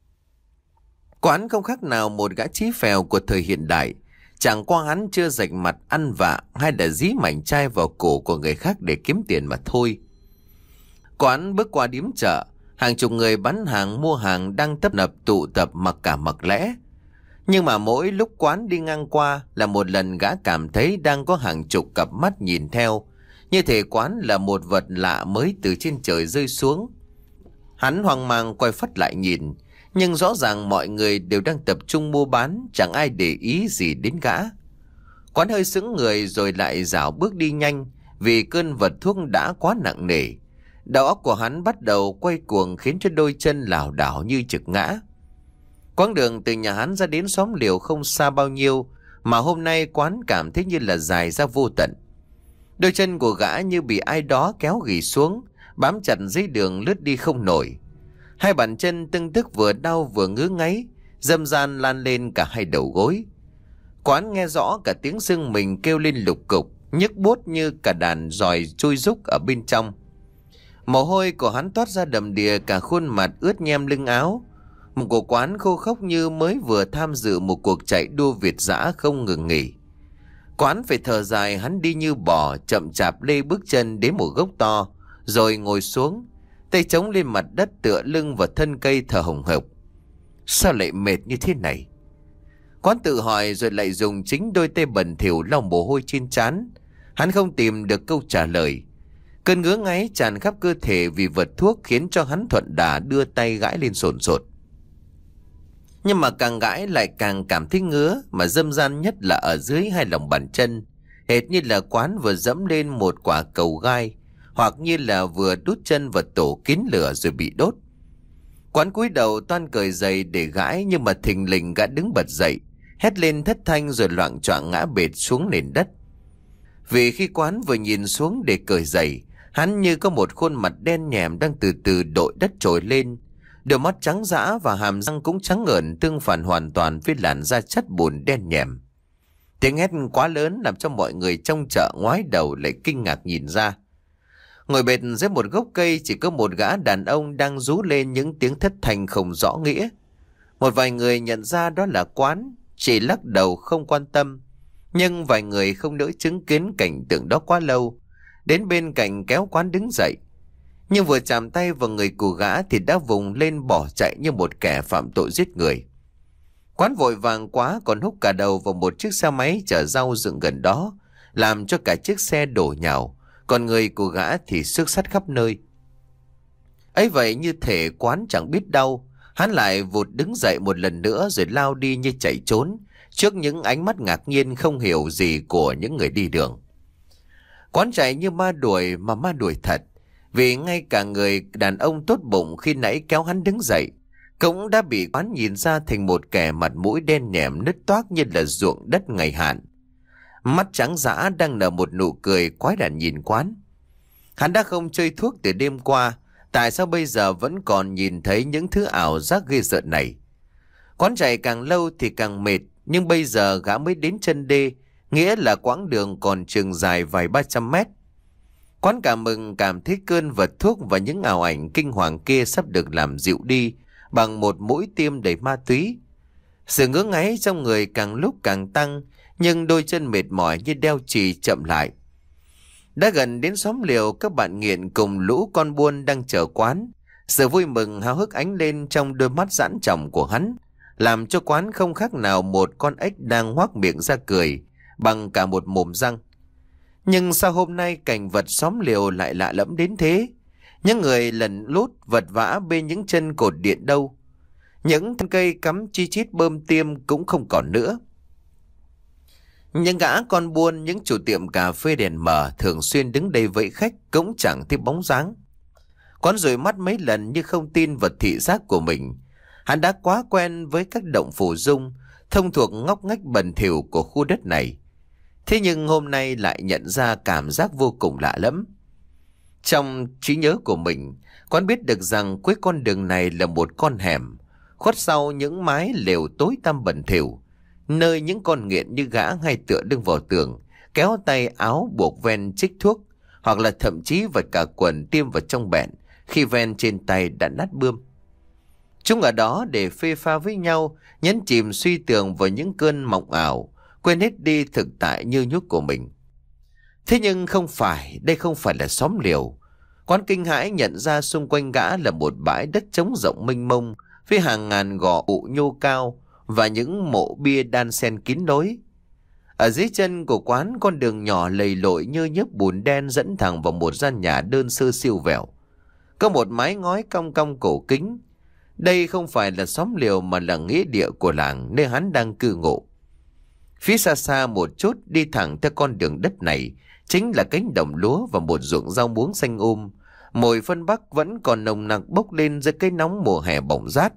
A: Quán không khác nào một gã chí phèo của thời hiện đại, chẳng qua hắn chưa rạch mặt ăn vạ hay là dí mảnh chai vào cổ của người khác để kiếm tiền mà thôi. Quán bước qua điếm chợ, hàng chục người bán hàng mua hàng đang tấp nập tụ tập mặc cả mặc lẽ. Nhưng mà mỗi lúc Quán đi ngang qua là một lần gã cảm thấy đang có hàng chục cặp mắt nhìn theo, như thể Quán là một vật lạ mới từ trên trời rơi xuống. Hắn hoang mang quay phắt lại nhìn, nhưng rõ ràng mọi người đều đang tập trung mua bán, chẳng ai để ý gì đến gã. Quán hơi sững người rồi lại dảo bước đi nhanh, vì cơn vật thuốc đã quá nặng nề. Đầu óc của hắn bắt đầu quay cuồng, khiến cho đôi chân lảo đảo như trực ngã. Quãng đường từ nhà hắn ra đến xóm liều không xa bao nhiêu, mà hôm nay Quán cảm thấy như là dài ra vô tận. Đôi chân của gã như bị ai đó kéo ghì xuống, bám chặt dưới đường lướt đi không nổi. Hai bàn chân tưng tức vừa đau vừa ngứa ngáy, dâm gian lan lên cả hai đầu gối. Quán nghe rõ cả tiếng xương mình kêu lên lục cục, nhức buốt như cả đàn giòi chui rúc ở bên trong. Mồ hôi của hắn toát ra đầm đìa cả khuôn mặt, ướt nhem lưng áo. Một của Quán khô khốc như mới vừa tham dự một cuộc chạy đua việt dã không ngừng nghỉ. Quán phải thở dài, hắn đi như bò, chậm chạp lê bước chân đến một gốc to, rồi ngồi xuống, tay chống lên mặt đất tựa lưng vào thân cây thở hổn hộc. Sao lại mệt như thế này? Quán tự hỏi rồi lại dùng chính đôi tay bẩn thỉu lau mồ hôi trên trán. Hắn không tìm được câu trả lời. Cơn ngứa ngáy tràn khắp cơ thể vì vật thuốc khiến cho hắn thuận đà đưa tay gãi lên sồn sột. Nhưng mà càng gãi lại càng cảm thấy ngứa, mà dâm gian nhất là ở dưới hai lòng bàn chân, hệt như là Quán vừa dẫm lên một quả cầu gai, hoặc như là vừa đút chân vào tổ kín lửa rồi bị đốt. Quán cúi đầu toan cởi giày để gãi, nhưng mà thình lình gã đứng bật dậy, hét lên thất thanh rồi loạng choạng ngã bệt xuống nền đất. Vì khi Quán vừa nhìn xuống để cởi giày, hắn như có một khuôn mặt đen nhèm đang từ từ đội đất trồi lên. Đôi mắt trắng dã và hàm răng cũng trắng ngợn, tương phản hoàn toàn với làn da chất bùn đen nhèm. Tiếng hét quá lớn làm cho mọi người trong chợ ngoái đầu lại kinh ngạc nhìn ra. Ngồi bệt dưới một gốc cây chỉ có một gã đàn ông đang rú lên những tiếng thất thanh không rõ nghĩa. Một vài người nhận ra đó là Quán, chỉ lắc đầu không quan tâm. Nhưng vài người không nỡ chứng kiến cảnh tượng đó quá lâu, đến bên cạnh kéo Quán đứng dậy. Nhưng vừa chạm tay vào người của gã thì đã vùng lên bỏ chạy như một kẻ phạm tội giết người. Quán vội vàng quá còn húc cả đầu vào một chiếc xe máy chở rau dựng gần đó, làm cho cả chiếc xe đổ nhào, còn người của gã thì xước sắt khắp nơi. Ấy vậy như thể Quán chẳng biết đau, hắn lại vụt đứng dậy một lần nữa rồi lao đi như chạy trốn, trước những ánh mắt ngạc nhiên không hiểu gì của những người đi đường. Quán chạy như ma đuổi mà ma đuổi thật, vì ngay cả người đàn ông tốt bụng khi nãy kéo hắn đứng dậy cũng đã bị quán nhìn ra thành một kẻ mặt mũi đen nhẻm nứt toác như là ruộng đất ngày hạn. Mắt trắng dã đang nở một nụ cười quái đản nhìn quán. Hắn đã không chơi thuốc từ đêm qua, tại sao bây giờ vẫn còn nhìn thấy những thứ ảo giác ghê rợn này? Quán chạy càng lâu thì càng mệt, nhưng bây giờ gã mới đến chân đê, nghĩa là quãng đường còn chừng dài vài ba trăm mét. Quán cảm mừng cảm thấy cơn vật thuốc và những ảo ảnh kinh hoàng kia sắp được làm dịu đi bằng một mũi tiêm đầy ma túy. Sự ngứa ngáy trong người càng lúc càng tăng, nhưng đôi chân mệt mỏi như đeo chì chậm lại. Đã gần đến xóm liều, các bạn nghiện cùng lũ con buôn đang chờ quán. Sự vui mừng háo hức ánh lên trong đôi mắt giãn tròng của hắn, làm cho quán không khác nào một con ếch đang hoác miệng ra cười bằng cả một mồm răng. Nhưng sao hôm nay cảnh vật xóm liều lại lạ lẫm đến thế? Những người lẩn lút vật vã bên những chân cột điện đâu? Những thân cây cắm chi chít bơm tiêm cũng không còn nữa. Những gã con buôn, những chủ tiệm cà phê đèn mờ thường xuyên đứng đây vẫy khách cũng chẳng thấy bóng dáng. Quán dụi mắt mấy lần như không tin vào thị giác của mình. Hắn đã quá quen với các động phủ dung, thông thuộc ngóc ngách bẩn thỉu của khu đất này. Thế nhưng hôm nay lại nhận ra cảm giác vô cùng lạ lẫm. Trong trí nhớ của mình, Quán biết được rằng cuối con đường này là một con hẻm, khuất sau những mái lều tối tăm bẩn thỉu, nơi những con nghiện như gã hay tựa lưng vào tường, kéo tay áo buộc ven chích thuốc, hoặc là thậm chí vạch cả quần tiêm vào trong bẹn khi ven trên tay đã nát bươm. Chúng ở đó để phê pha với nhau, nhấn chìm suy tưởng vào những cơn mộng ảo, quên hết đi thực tại như nhúc của mình. Thế nhưng không phải, đây không phải là xóm liều. Quán kinh hãi nhận ra xung quanh gã là một bãi đất trống rộng mênh mông, với hàng ngàn gò ụ nhô cao và những mộ bia đan xen kín lối. Ở dưới chân của quán, con đường nhỏ lầy lội như nhớp bùn đen dẫn thẳng vào một gian nhà đơn sơ siêu vẹo. Có một mái ngói cong cong cổ kính. Đây không phải là xóm liều mà là nghĩa địa của làng nơi hắn đang cư ngụ. Phía xa xa một chút, đi thẳng theo con đường đất này chính là cánh đồng lúa và một ruộng rau muống xanh um. Mùi phân bắc vẫn còn nồng nặc bốc lên dưới cái nóng mùa hè bỏng rát.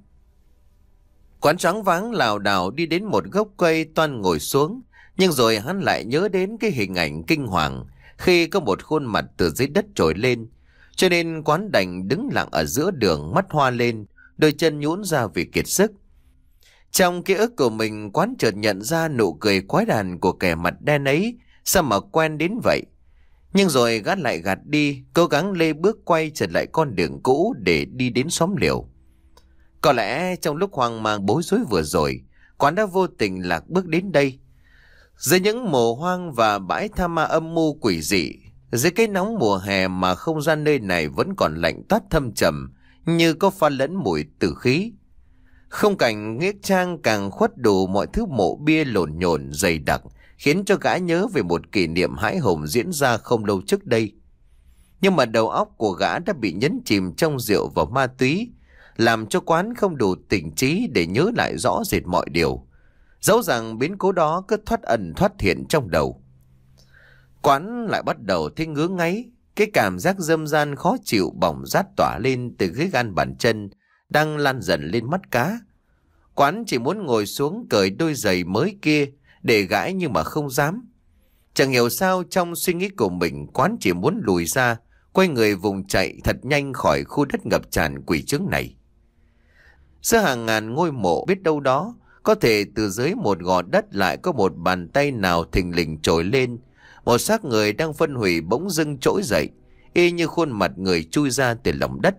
A: Quán choáng váng lảo đảo đi đến một gốc cây toan ngồi xuống, nhưng rồi hắn lại nhớ đến cái hình ảnh kinh hoàng khi có một khuôn mặt từ dưới đất trồi lên, cho nên quán đành đứng lặng ở giữa đường, mắt hoa lên, đôi chân nhũn ra vì kiệt sức. Trong ký ức của mình, quán chợt nhận ra nụ cười quái đản của kẻ mặt đen ấy sao mà quen đến vậy. Nhưng rồi gã lại gạt đi, cố gắng lê bước quay trở lại con đường cũ để đi đến xóm liều. Có lẽ trong lúc hoang mang bối rối vừa rồi, quán đã vô tình lạc bước đến đây. Dưới những mồ hoang và bãi tha ma âm mưu quỷ dị, dưới cái nóng mùa hè mà không gian nơi này vẫn còn lạnh toát thâm trầm, như có pha lẫn mùi tử khí. Không cảnh nghĩa trang càng khuất đủ mọi thứ mộ bia lộn nhộn dày đặc, khiến cho gã nhớ về một kỷ niệm hãi hùng diễn ra không lâu trước đây. Nhưng mà đầu óc của gã đã bị nhấn chìm trong rượu và ma túy, làm cho quán không đủ tỉnh trí để nhớ lại rõ rệt mọi điều. Dẫu rằng biến cố đó cứ thoát ẩn thoát hiện trong đầu. Quán lại bắt đầu thấy ngứa ngáy, cái cảm giác dâm gian khó chịu bỏng rát tỏa lên từ ghế gan bàn chân, đang lan dần lên mắt cá. Quán chỉ muốn ngồi xuống cởi đôi giày mới kia để gãi nhưng mà không dám. Chẳng hiểu sao trong suy nghĩ của mình, quán chỉ muốn lùi ra, quay người vùng chạy thật nhanh khỏi khu đất ngập tràn quỷ chứng này. Giữa hàng ngàn ngôi mộ biết đâu đó, có thể từ dưới một gò đất lại có một bàn tay nào thình lình trồi lên. Một xác người đang phân hủy bỗng dưng trỗi dậy, y như khuôn mặt người chui ra từ lòng đất.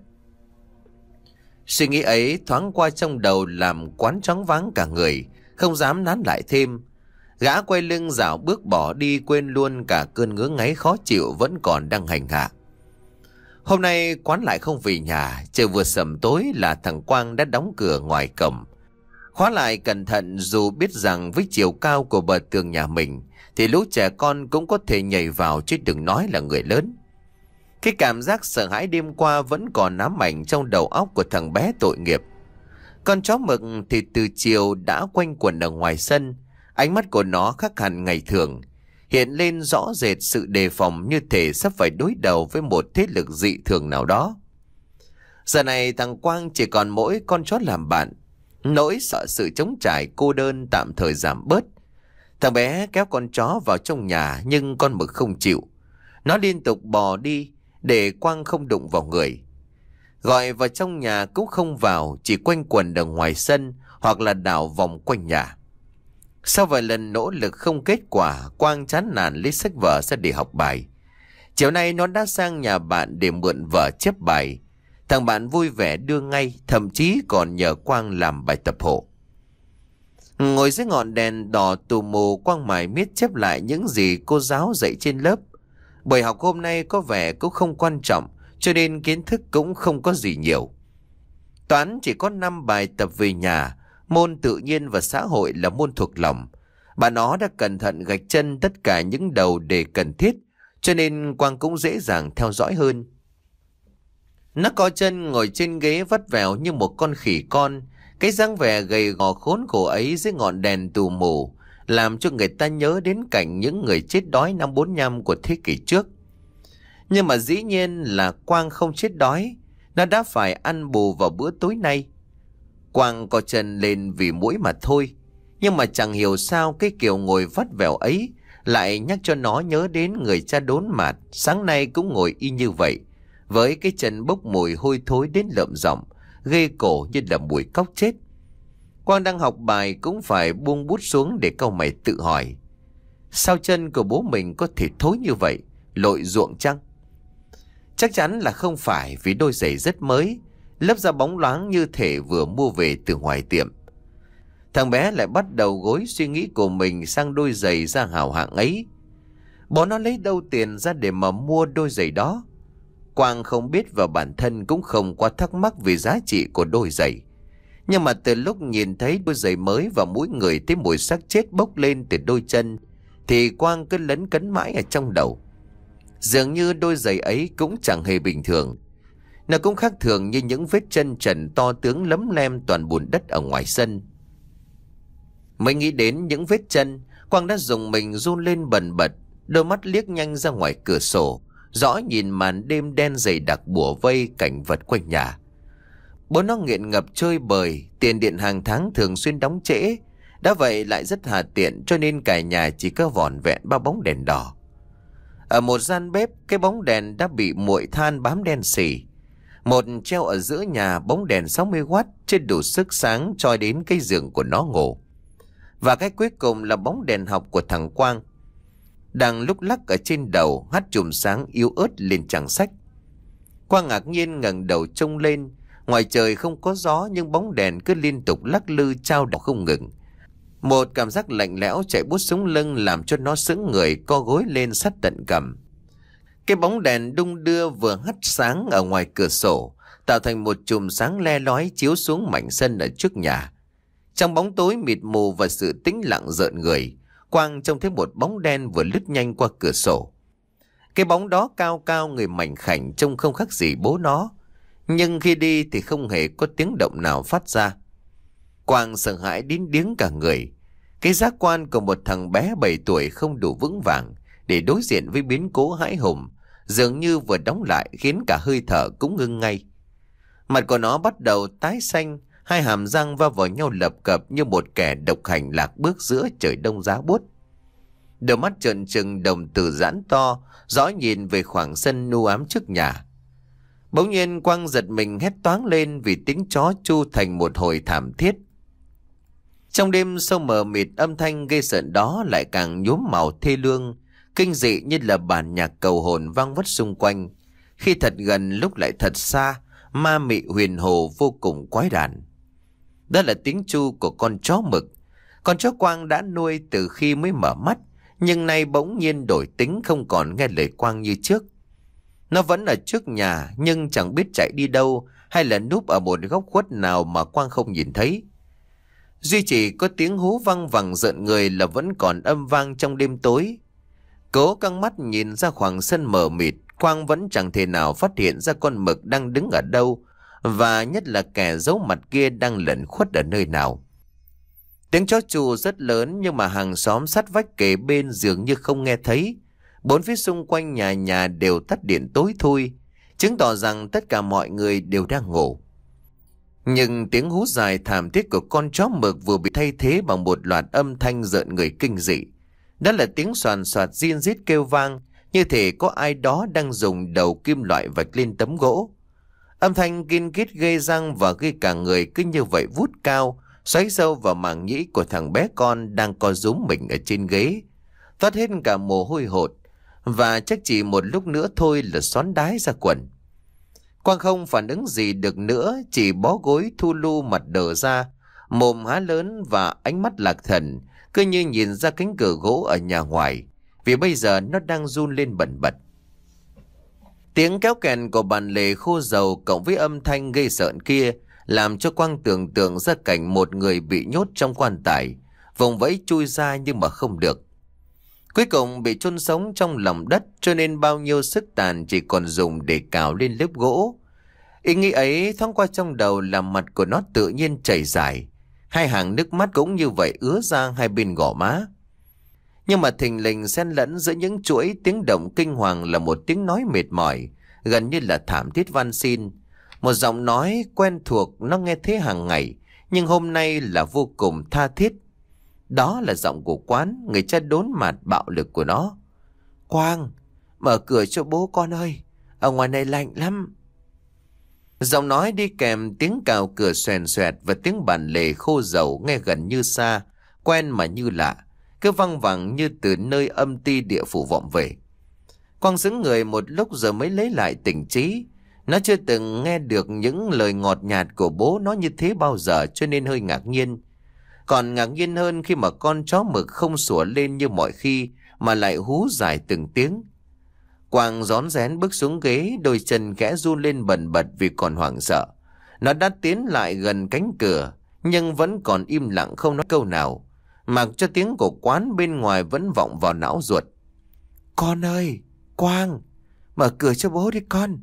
A: Suy nghĩ ấy thoáng qua trong đầu làm quán choáng váng cả người, không dám nán lại thêm. Gã quay lưng dạo bước bỏ đi, quên luôn cả cơn ngứa ngáy khó chịu vẫn còn đang hành hạ. Hôm nay quán lại không về nhà, trời vừa sầm tối là thằng Quang đã đóng cửa ngoài cổng. Khóa lại cẩn thận, dù biết rằng với chiều cao của bờ tường nhà mình thì lũ trẻ con cũng có thể nhảy vào chứ đừng nói là người lớn. Cái cảm giác sợ hãi đêm qua vẫn còn ám ảnh trong đầu óc của thằng bé tội nghiệp. Con chó mực thì từ chiều đã quanh quẩn ở ngoài sân, Ánh mắt của nó khác hẳn ngày thường, hiện lên rõ rệt sự đề phòng, như thể sắp phải đối đầu với một thế lực dị thường nào đó. Giờ này thằng Quang chỉ còn mỗi con chó làm bạn. Nỗi sợ sự trống trải cô đơn tạm thời giảm bớt. Thằng bé kéo con chó vào trong nhà, nhưng con mực không chịu. Nó liên tục bò đi để Quang không đụng vào người. Gọi vào trong nhà cũng không vào, chỉ quanh quẩn ở ngoài sân hoặc là đảo vòng quanh nhà. Sau vài lần nỗ lực không kết quả, Quang chán nản lấy sách vở ra để học bài. Chiều nay nó đã sang nhà bạn để mượn vở chép bài. Thằng bạn vui vẻ đưa ngay, thậm chí còn nhờ Quang làm bài tập hộ. Ngồi dưới ngọn đèn đỏ tù mù, Quang mải miết chép lại những gì cô giáo dạy trên lớp. Buổi học hôm nay có vẻ cũng không quan trọng, cho nên kiến thức cũng không có gì nhiều. Toán chỉ có năm bài tập về nhà, môn tự nhiên và xã hội là môn thuộc lòng. Bà nó đã cẩn thận gạch chân tất cả những đầu đề cần thiết, cho nên Quang cũng dễ dàng theo dõi hơn. Nó co chân ngồi trên ghế vắt vẻo như một con khỉ con. Cái dáng vẻ gầy gò khốn khổ ấy dưới ngọn đèn tù mù làm cho người ta nhớ đến cảnh những người chết đói năm bốn nhăm của thế kỷ trước. Nhưng mà dĩ nhiên là Quang không chết đói. Nó đã phải ăn bù vào bữa tối nay. Quang co chân lên vì mũi mà thôi. Nhưng mà chẳng hiểu sao cái kiểu ngồi vắt vẻo ấy lại nhắc cho nó nhớ đến người cha đốn mạt sáng nay cũng ngồi y như vậy, với cái chân bốc mùi hôi thối đến lợm giọng, ghê cổ như là mùi cóc chết. Quang đang học bài cũng phải buông bút xuống để cau mày tự hỏi, sao chân của bố mình có thể thối như vậy, lội ruộng chăng? Chắc chắn là không phải, vì đôi giày rất mới, lớp da bóng loáng như thể vừa mua về từ ngoài tiệm. Thằng bé lại bắt đầu gối suy nghĩ của mình sang đôi giày da hảo hạng ấy. Bố nó lấy đâu tiền ra để mà mua đôi giày đó? Quang không biết và bản thân cũng không quá thắc mắc về giá trị của đôi giày. Nhưng mà từ lúc nhìn thấy đôi giày mới và mũi người thấy mùi xác chết bốc lên từ đôi chân, thì Quang cứ lấn cấn mãi ở trong đầu. Dường như đôi giày ấy cũng chẳng hề bình thường. Nó cũng khác thường như những vết chân trần to tướng lấm lem toàn bùn đất ở ngoài sân. Mới nghĩ đến những vết chân, Quang đã dùng mình run lên bần bật, đôi mắt liếc nhanh ra ngoài cửa sổ, rõ nhìn màn đêm đen dày đặc bủa vây cảnh vật quanh nhà. Bố nó nghiện ngập chơi bời, tiền điện hàng tháng thường xuyên đóng trễ, đã vậy lại rất hà tiện, cho nên cả nhà chỉ có vỏn vẹn ba bóng đèn đỏ. Ở một gian bếp, cái bóng đèn đã bị muội than bám đen xỉ. Một treo ở giữa nhà bóng đèn sáu mươi oát chưa đủ sức sáng cho đến cái giường của nó ngủ. Và cái cuối cùng là bóng đèn học của thằng Quang, đang lúc lắc ở trên đầu, hắt chùm sáng yếu ớt lên trang sách. Quang ngạc nhiên ngẩng đầu trông lên. Ngoài trời không có gió, nhưng bóng đèn cứ liên tục lắc lư chao đảo không ngừng. Một cảm giác lạnh lẽo chạy buốt sống lưng làm cho nó sững người, co gối lên sát tận cằm. Cái bóng đèn đung đưa vừa hắt sáng ở ngoài cửa sổ, tạo thành một chùm sáng le lói chiếu xuống mảnh sân ở trước nhà. Trong bóng tối mịt mù và sự tĩnh lặng rợn người, Quang trông thấy một bóng đen vừa lướt nhanh qua cửa sổ. Cái bóng đó cao cao, người mảnh khảnh, trông không khác gì bố nó. Nhưng khi đi thì không hề có tiếng động nào phát ra. Quang sợ hãi đến điếng cả người. Cái giác quan của một thằng bé bảy tuổi không đủ vững vàng để đối diện với biến cố hãi hùng, dường như vừa đóng lại khiến cả hơi thở cũng ngưng ngay. Mặt của nó bắt đầu tái xanh, hai hàm răng va vào nhau lập cập như một kẻ độc hành lạc bước giữa trời đông giá buốt. Đôi mắt trợn trừng đồng tử giãn to, dõi nhìn về khoảng sân nu ám trước nhà. Bỗng nhiên Quang giật mình hét toáng lên vì tiếng chó chu thành một hồi thảm thiết. Trong đêm sâu mờ mịt, âm thanh ghê rợn đó lại càng nhuốm màu thê lương, kinh dị như là bản nhạc cầu hồn vang vất xung quanh. Khi thật gần lúc lại thật xa, ma mị huyền hồ vô cùng quái đản. Đó là tiếng chu của con chó mực. Con chó Quang đã nuôi từ khi mới mở mắt, nhưng nay bỗng nhiên đổi tính, không còn nghe lời Quang như trước. Nó vẫn ở trước nhà, nhưng chẳng biết chạy đi đâu hay là núp ở một góc khuất nào mà Quang không nhìn thấy. Duy chỉ có tiếng hú văng vẳng rợn người là vẫn còn âm vang trong đêm tối. Cố căng mắt nhìn ra khoảng sân mờ mịt, Quang vẫn chẳng thể nào phát hiện ra con mực đang đứng ở đâu, và nhất là kẻ giấu mặt kia đang lẩn khuất ở nơi nào. Tiếng chó chù rất lớn nhưng mà hàng xóm sát vách kề bên dường như không nghe thấy. Bốn phía xung quanh nhà nhà đều tắt điện tối thui, chứng tỏ rằng tất cả mọi người đều đang ngủ. Nhưng tiếng hú dài thảm thiết của con chó mực vừa bị thay thế bằng một loạt âm thanh rợn người kinh dị. Đó là tiếng xoàn xoạt rin rít kêu vang, như thể có ai đó đang dùng đầu kim loại vạch lên tấm gỗ. Âm thanh kin kít gây răng và gây cả người cứ như vậy vút cao, xoáy sâu vào màng nhĩ của thằng bé con đang co rúm mình ở trên ghế, toát hết cả mồ hôi hột, và chắc chỉ một lúc nữa thôi là xoắn đái ra quần. Quang không phản ứng gì được nữa, chỉ bó gối thu lu mặt đờ ra, mồm há lớn và ánh mắt lạc thần, cứ như nhìn ra cánh cửa gỗ ở nhà ngoài, vì bây giờ nó đang run lên bần bật. Tiếng kéo kèn của bàn lề khô dầu cộng với âm thanh gây sợn kia làm cho Quang tưởng tượng ra cảnh một người bị nhốt trong quan tài, vùng vẫy chui ra nhưng mà không được. Cuối cùng bị chôn sống trong lòng đất, cho nên bao nhiêu sức tàn chỉ còn dùng để cào lên lớp gỗ. Ý nghĩ ấy thoáng qua trong đầu làm mặt của nó tự nhiên chảy dài. Hai hàng nước mắt cũng như vậy ứa ra hai bên gò má. Nhưng mà thình lình xen lẫn giữa những chuỗi tiếng động kinh hoàng là một tiếng nói mệt mỏi, gần như là thảm thiết van xin. Một giọng nói quen thuộc nó nghe thấy hàng ngày, nhưng hôm nay là vô cùng tha thiết. Đó là giọng của Quán, người cha đốn mạt bạo lực của nó. Quang, mở cửa cho bố con ơi, ở ngoài này lạnh lắm. Giọng nói đi kèm tiếng cào cửa xoèn xoẹt và tiếng bàn lề khô dầu nghe gần như xa, quen mà như lạ, cứ văng vẳng như từ nơi âm ti địa phủ vọng về. Quang sững người một lúc rồi mới lấy lại tỉnh trí. Nó chưa từng nghe được những lời ngọt nhạt của bố nó như thế bao giờ, cho nên hơi ngạc nhiên. Còn ngạc nhiên hơn khi mà con chó mực không sủa lên như mọi khi, mà lại hú dài từng tiếng. Quang rón rén bước xuống ghế, đôi chân khẽ run lên bần bật vì còn hoảng sợ. Nó đã tiến lại gần cánh cửa, nhưng vẫn còn im lặng không nói câu nào, mặc cho tiếng của Quán bên ngoài vẫn vọng vào não ruột. Con ơi, Quang, mở cửa cho bố đi con.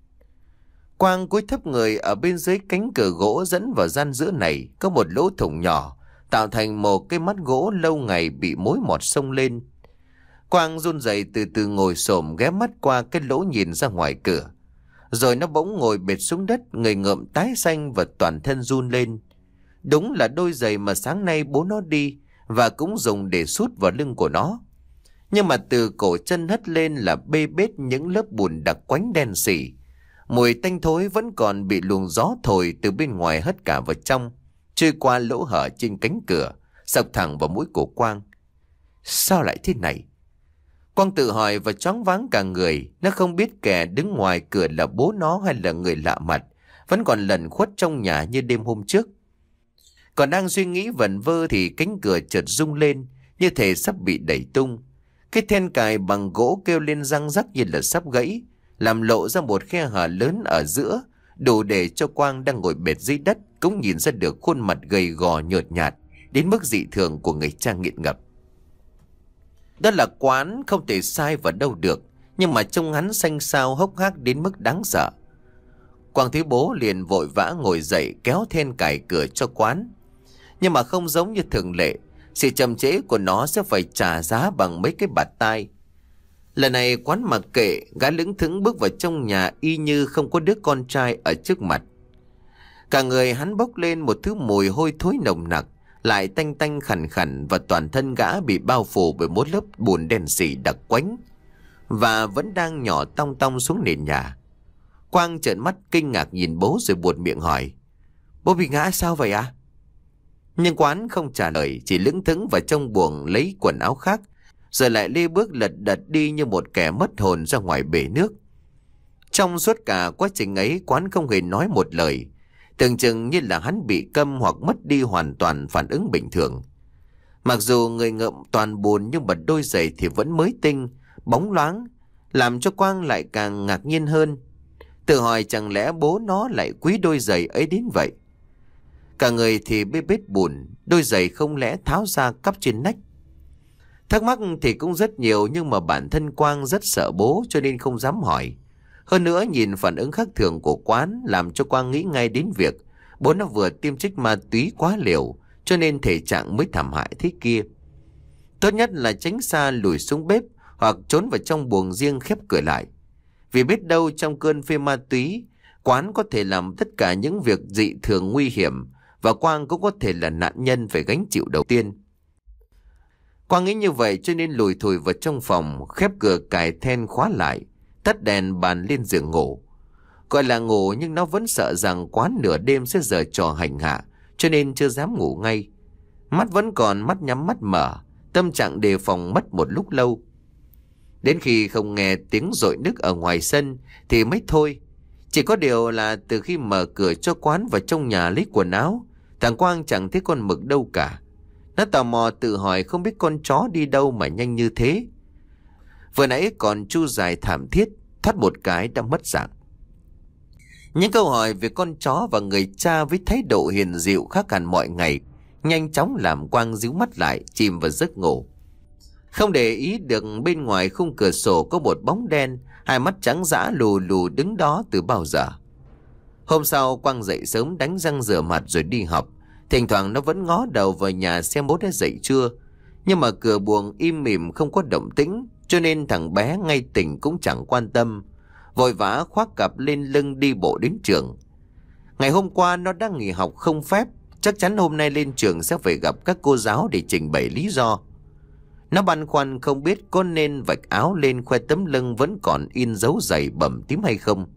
A: Quang cúi thấp người, ở bên dưới cánh cửa gỗ dẫn vào gian giữa này có một lỗ thủng nhỏ, tạo thành một cái mắt gỗ lâu ngày bị mối mọt xông lên. Quang run rẩy từ từ ngồi xổm ghé mắt qua cái lỗ nhìn ra ngoài cửa. Rồi nó bỗng ngồi bệt xuống đất, người ngợm tái xanh và toàn thân run lên. Đúng là đôi giày mà sáng nay bố nó đi và cũng dùng để sút vào lưng của nó. Nhưng mà từ cổ chân hất lên là bê bết những lớp bùn đặc quánh đen sì. Mùi tanh thối vẫn còn bị luồng gió thổi từ bên ngoài hất cả vào trong, trôi qua lỗ hở trên cánh cửa, sộc thẳng vào mũi của Quang. Sao lại thế này? Quang tự hỏi và choáng váng cả người. Nó không biết kẻ đứng ngoài cửa là bố nó hay là người lạ mặt, vẫn còn lẩn khuất trong nhà như đêm hôm trước. Còn đang suy nghĩ vẩn vơ thì cánh cửa chợt rung lên, như thể sắp bị đẩy tung. Cái then cài bằng gỗ kêu lên răng rắc như là sắp gãy, làm lộ ra một khe hở lớn ở giữa, đủ để cho Quang đang ngồi bệt dưới đất cũng nhìn ra được khuôn mặt gầy gò nhợt nhạt đến mức dị thường của người cha nghiện ngập. Đó là Quán, không thể sai vào đâu được, nhưng mà trông hắn xanh xao hốc hác đến mức đáng sợ. Quang thấy bố liền vội vã ngồi dậy kéo then cài cửa cho Quán. Nhưng mà không giống như thường lệ, sự chậm trễ của nó sẽ phải trả giá bằng mấy cái bạt tai. Lần này Quán mặc kệ, gã lững thững bước vào trong nhà y như không có đứa con trai ở trước mặt. Cả người hắn bốc lên một thứ mùi hôi thối nồng nặc, lại tanh tanh khằn khằn, và toàn thân gã bị bao phủ bởi một lớp bùn đen sì đặc quánh và vẫn đang nhỏ tong tong xuống nền nhà. Quang trợn mắt kinh ngạc nhìn bố rồi buột miệng hỏi: Bố bị ngã sao vậy à? Nhưng Quán không trả lời, chỉ lững thững vào trong buồng lấy quần áo khác, rồi lại lê bước lật đật đi như một kẻ mất hồn ra ngoài bể nước. Trong suốt cả quá trình ấy, Quán không hề nói một lời, tưởng chừng như là hắn bị câm hoặc mất đi hoàn toàn phản ứng bình thường. Mặc dù người ngợm toàn bùn nhưng mà đôi giày thì vẫn mới tinh, bóng loáng, làm cho Quang lại càng ngạc nhiên hơn. Tự hỏi chẳng lẽ bố nó lại quý đôi giày ấy đến vậy. Cả người thì bê bết bùn, đôi giày không lẽ tháo ra cắp trên nách. Thắc mắc thì cũng rất nhiều, nhưng mà bản thân Quang rất sợ bố cho nên không dám hỏi. Hơn nữa nhìn phản ứng khác thường của Quán làm cho Quang nghĩ ngay đến việc bố nó vừa tiêm trích ma túy quá liều, cho nên thể trạng mới thảm hại thế kia. Tốt nhất là tránh xa lùi xuống bếp hoặc trốn vào trong buồng riêng khép cửa lại. Vì biết đâu trong cơn phê ma túy, Quán có thể làm tất cả những việc dị thường nguy hiểm và Quang cũng có thể là nạn nhân phải gánh chịu đầu tiên. Quang nghĩ như vậy cho nên lùi thủi vào trong phòng, khép cửa cài then khóa lại, tắt đèn bàn lên giường ngủ. Gọi là ngủ nhưng nó vẫn sợ rằng Quán nửa đêm sẽ giở trò hành hạ, cho nên chưa dám ngủ ngay. Mắt vẫn còn mắt nhắm mắt mở, tâm trạng đề phòng mất một lúc lâu. Đến khi không nghe tiếng dội nước ở ngoài sân thì mới thôi. Chỉ có điều là từ khi mở cửa cho Quán vào trong nhà lấy quần áo, thằng Quang chẳng thấy con Mực đâu cả. Nó tò mò tự hỏi không biết con chó đi đâu mà nhanh như thế. Vừa nãy còn chu dài thảm thiết, thoát một cái đã mất dạng. Những câu hỏi về con chó và người cha với thái độ hiền dịu khác hẳn mọi ngày nhanh chóng làm Quang díu mắt lại, chìm vào giấc ngủ. Không để ý được bên ngoài khung cửa sổ có một bóng đen, hai mắt trắng dã lù lù đứng đó từ bao giờ. Hôm sau Quang dậy sớm đánh răng rửa mặt rồi đi học. Thỉnh thoảng nó vẫn ngó đầu vào nhà xem bố đã dậy chưa. Nhưng mà cửa buồng im mỉm không có động tĩnh, cho nên thằng bé ngay tỉnh cũng chẳng quan tâm, vội vã khoác cặp lên lưng đi bộ đến trường. Ngày hôm qua nó đã nghỉ học không phép, chắc chắn hôm nay lên trường sẽ phải gặp các cô giáo để trình bày lý do. Nó băn khoăn không biết có nên vạch áo lên khoe tấm lưng vẫn còn in dấu giày bầm tím hay không.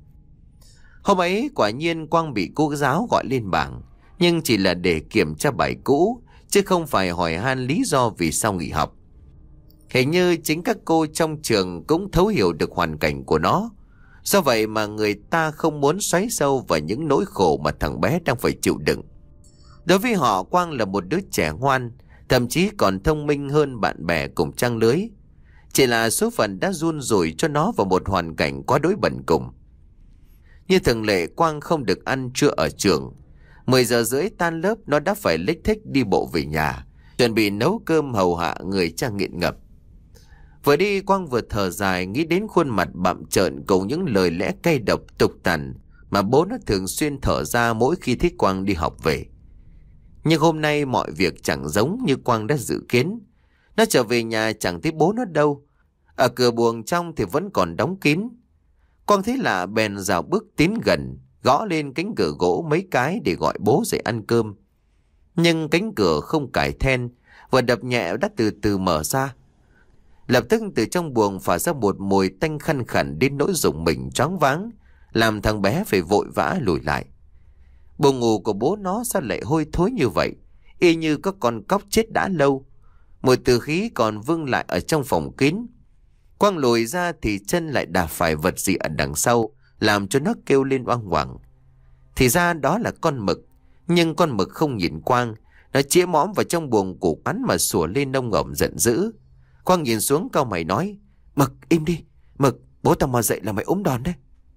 A: Hôm ấy quả nhiên Quang bị cô giáo gọi lên bảng, nhưng chỉ là để kiểm tra bài cũ, chứ không phải hỏi han lý do vì sao nghỉ học. Hình như chính các cô trong trường cũng thấu hiểu được hoàn cảnh của nó. Do vậy mà người ta không muốn xoáy sâu vào những nỗi khổ mà thằng bé đang phải chịu đựng. Đối với họ, Quang là một đứa trẻ ngoan, thậm chí còn thông minh hơn bạn bè cùng trang lưới. Chỉ là số phận đã giun rủi cho nó vào một hoàn cảnh quá đối bần cùng. Như thường lệ, Quang không được ăn trưa ở trường. Mười giờ rưỡi tan lớp, nó đã phải lếch thếch đi bộ về nhà, chuẩn bị nấu cơm hầu hạ người cha nghiện ngập. Vừa đi, Quang vừa thở dài nghĩ đến khuôn mặt bặm trợn cùng những lời lẽ cay độc tục tằn mà bố nó thường xuyên thở ra mỗi khi thấy Quang đi học về. Nhưng hôm nay mọi việc chẳng giống như Quang đã dự kiến. Nó trở về nhà chẳng thấy bố nó đâu. Ở cửa buồng trong thì vẫn còn đóng kín. Quang thấy lạ bèn rào bước tiến gần, gõ lên cánh cửa gỗ mấy cái để gọi bố dậy ăn cơm. Nhưng cánh cửa không cài then, và đập nhẹ đã từ từ mở ra. Lập tức từ trong buồng phả ra một mùi tanh khăn khẩn đến nỗi rùng mình choáng váng, làm thằng bé phải vội vã lùi lại. Buồng ngủ của bố nó sao lại hôi thối như vậy, y như có con cóc chết đã lâu. Mùi từ khí còn vương lại ở trong phòng kín. Quang lùi ra thì chân lại đạp phải vật gì ở đằng sau, làm cho nó kêu lên oang oảng. Thì ra đó là con Mực, nhưng con Mực không nhìn Quang, nó chĩa mõm vào trong buồng của Quán mà sủa lên nông ngỏm giận dữ. Quang nhìn xuống cau mày nói: "Mực, im đi, Mực, bố tao mà dậy là mày ốm đòn đấy."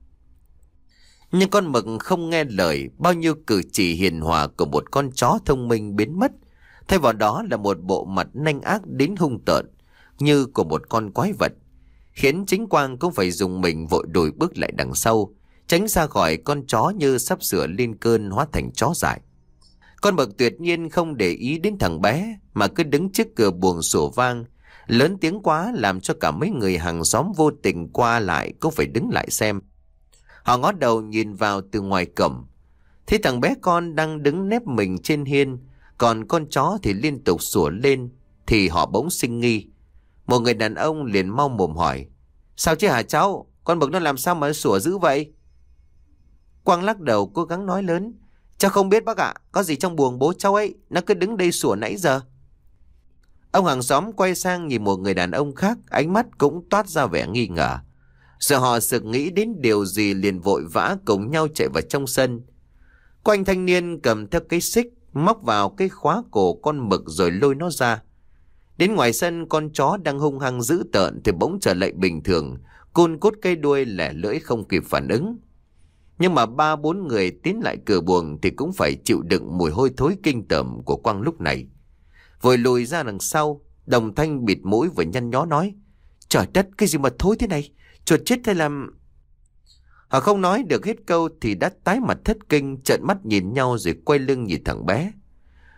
A: Nhưng con Mực không nghe lời, bao nhiêu cử chỉ hiền hòa của một con chó thông minh biến mất, thay vào đó là một bộ mặt nanh ác đến hung tợn như của một con quái vật, khiến chính Quang cũng phải dùng mình vội đùi bước lại đằng sau, tránh ra khỏi con chó như sắp sửa lên cơn hóa thành chó dại. Con Mực tuyệt nhiên không để ý đến thằng bé mà cứ đứng trước cửa buồng sủa vang, lớn tiếng quá làm cho cả mấy người hàng xóm vô tình qua lại cũng phải đứng lại xem. Họ ngó đầu nhìn vào từ ngoài cổng, thấy thằng bé con đang đứng nép mình trên hiên, còn con chó thì liên tục sủa lên, thì họ bỗng sinh nghi. Một người đàn ông liền mau mồm hỏi: "Sao chứ hả cháu? Con Mực nó làm sao mà sủa dữ vậy?" Quang lắc đầu cố gắng nói lớn: "Cháu không biết bác ạ, có gì trong buồng bố cháu ấy, nó cứ đứng đây sủa nãy giờ." Ông hàng xóm quay sang nhìn một người đàn ông khác, ánh mắt cũng toát ra vẻ nghi ngờ. Rồi họ sực nghĩ đến điều gì liền vội vã cùng nhau chạy vào trong sân. Có anh thanh niên cầm theo cái xích, móc vào cái khóa cổ con Mực rồi lôi nó ra. Đến ngoài sân, con chó đang hung hăng dữ tợn thì bỗng trở lại bình thường, cun cút cây đuôi lẻ lưỡi không kịp phản ứng. Nhưng mà ba bốn người tiến lại cửa buồng thì cũng phải chịu đựng mùi hôi thối kinh tởm của Quang lúc này. Vội lùi ra đằng sau, đồng thanh bịt mũi và nhăn nhó nói: "Trời đất, cái gì mà thối thế này? Chuột chết hay làm..." Họ không nói được hết câu thì đã tái mặt thất kinh, trợn mắt nhìn nhau rồi quay lưng nhìn thằng bé.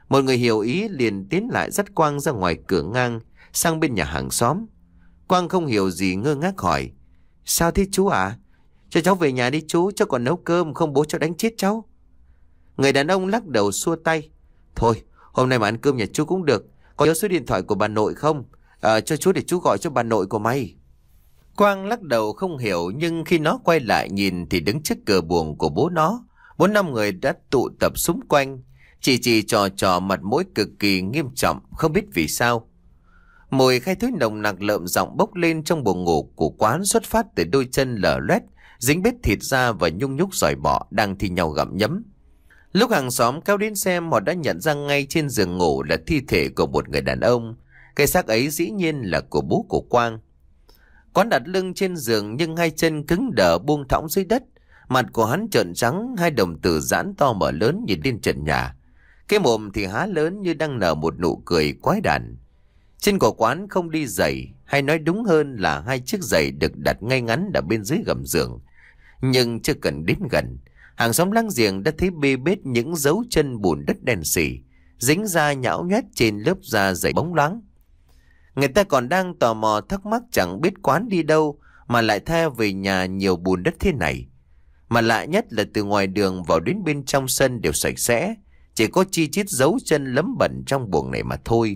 A: Một người hiểu ý liền tiến lại dắt Quang ra ngoài cửa ngang, sang bên nhà hàng xóm. Quang không hiểu gì ngơ ngác hỏi: Sao thế chú ạ? Cho cháu về nhà đi chú, cháu còn nấu cơm, không bố cháu đánh chết cháu. Người đàn ông lắc đầu xua tay: Thôi, hôm nay mà ăn cơm nhà chú cũng được. Có nhớ số điện thoại của bà nội không? À, cho chú để chú gọi cho bà nội của mày. Quang lắc đầu không hiểu, nhưng khi nó quay lại nhìn thì đứng trước cửa buồng của bố nó, bốn năm người đã tụ tập xung quanh, chỉ chỉ trò trò, mặt mũi cực kỳ nghiêm trọng, không biết vì sao. Mùi khai thối nồng nặc lợm giọng bốc lên trong buồng ngủ của quán, xuất phát từ đôi chân lở loét, dính bết thịt da và nhung nhúc sỏi bọ đang thi nhau gặm nhấm. Lúc hàng xóm kéo đến xem, họ đã nhận ra ngay trên giường ngủ là thi thể của một người đàn ông. Cái xác ấy dĩ nhiên là của bố của Quang. Quán đặt lưng trên giường nhưng hai chân cứng đờ buông thõng dưới đất. Mặt của hắn trợn trắng, hai đồng tử giãn to mở lớn nhìn lên trần nhà. Cái mồm thì há lớn như đang nở một nụ cười quái đản. Trên cổ Quán không đi giày, hay nói đúng hơn là hai chiếc giày được đặt ngay ngắn ở bên dưới gầm giường. Nhưng chưa cần đến gần, hàng xóm láng giềng đã thấy bê bết những dấu chân bùn đất đen sì, dính ra nhão nhoét trên lớp da dày bóng loáng. Người ta còn đang tò mò thắc mắc chẳng biết Quán đi đâu mà lại theo về nhà nhiều bùn đất thế này. Mà lạ nhất là từ ngoài đường vào đến bên trong sân đều sạch sẽ, chỉ có chi chít dấu chân lấm bẩn trong buồng này mà thôi.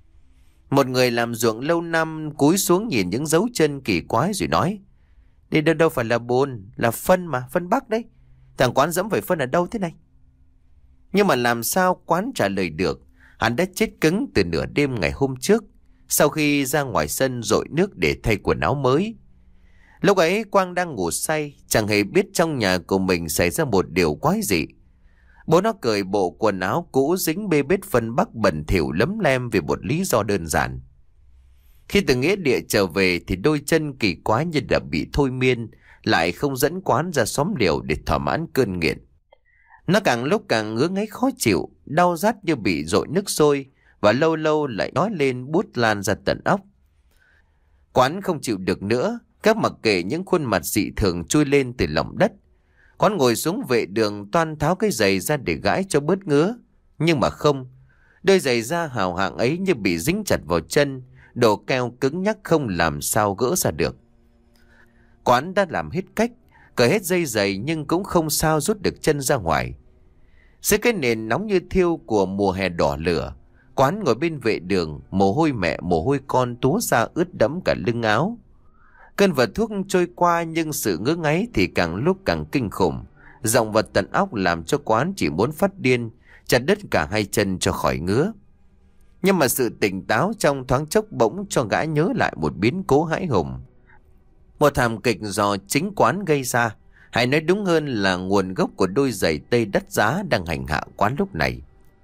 A: Một người làm ruộng lâu năm cúi xuống nhìn những dấu chân kỳ quái rồi nói: Đây đâu đâu phải là bùn, là phân mà, phân Bắc đấy. Thằng Quán dẫm phải phân ở đâu thế này? Nhưng mà làm sao Quán trả lời được? Hắn đã chết cứng từ nửa đêm ngày hôm trước, sau khi ra ngoài sân dội nước để thay quần áo mới. Lúc ấy Quang đang ngủ say, chẳng hề biết trong nhà của mình xảy ra một điều quái dị. Bố nó cởi bộ quần áo cũ dính bê bết phân Bắc bẩn thỉu lấm lem vì một lý do đơn giản. Khi từ nghĩa địa trở về thì đôi chân kỳ quái như đã bị thôi miên, lại không dẫn Quán ra xóm liều để thỏa mãn cơn nghiện. Nó càng lúc càng ngứa ngáy khó chịu, đau rát như bị dội nước sôi, và lâu lâu lại nói lên buốt lan ra tận óc. Quán không chịu được nữa, các mặc kệ những khuôn mặt dị thường trôi lên từ lòng đất. Quán ngồi xuống vệ đường toan tháo cái giày ra để gãi cho bớt ngứa. Nhưng mà không, đôi giày da hào hạng ấy như bị dính chặt vào chân, đồ keo cứng nhắc không làm sao gỡ ra được. Quán đã làm hết cách, cởi hết dây giày nhưng cũng không sao rút được chân ra ngoài. Dưới cái nền nóng như thiêu của mùa hè đỏ lửa, Quán ngồi bên vệ đường, mồ hôi mẹ mồ hôi con túa ra ướt đẫm cả lưng áo. Cơn vật thuốc trôi qua nhưng sự ngứa ngáy thì càng lúc càng kinh khủng. Giọng vật tận óc làm cho Quán chỉ muốn phát điên, chặt đứt cả hai chân cho khỏi ngứa. Nhưng mà sự tỉnh táo trong thoáng chốc bỗng cho gã nhớ lại một biến cố hãi hùng. Một thảm kịch do chính Quán gây ra, hay nói đúng hơn là nguồn gốc của đôi giày tây đắt giá đang hành hạ Quán lúc này.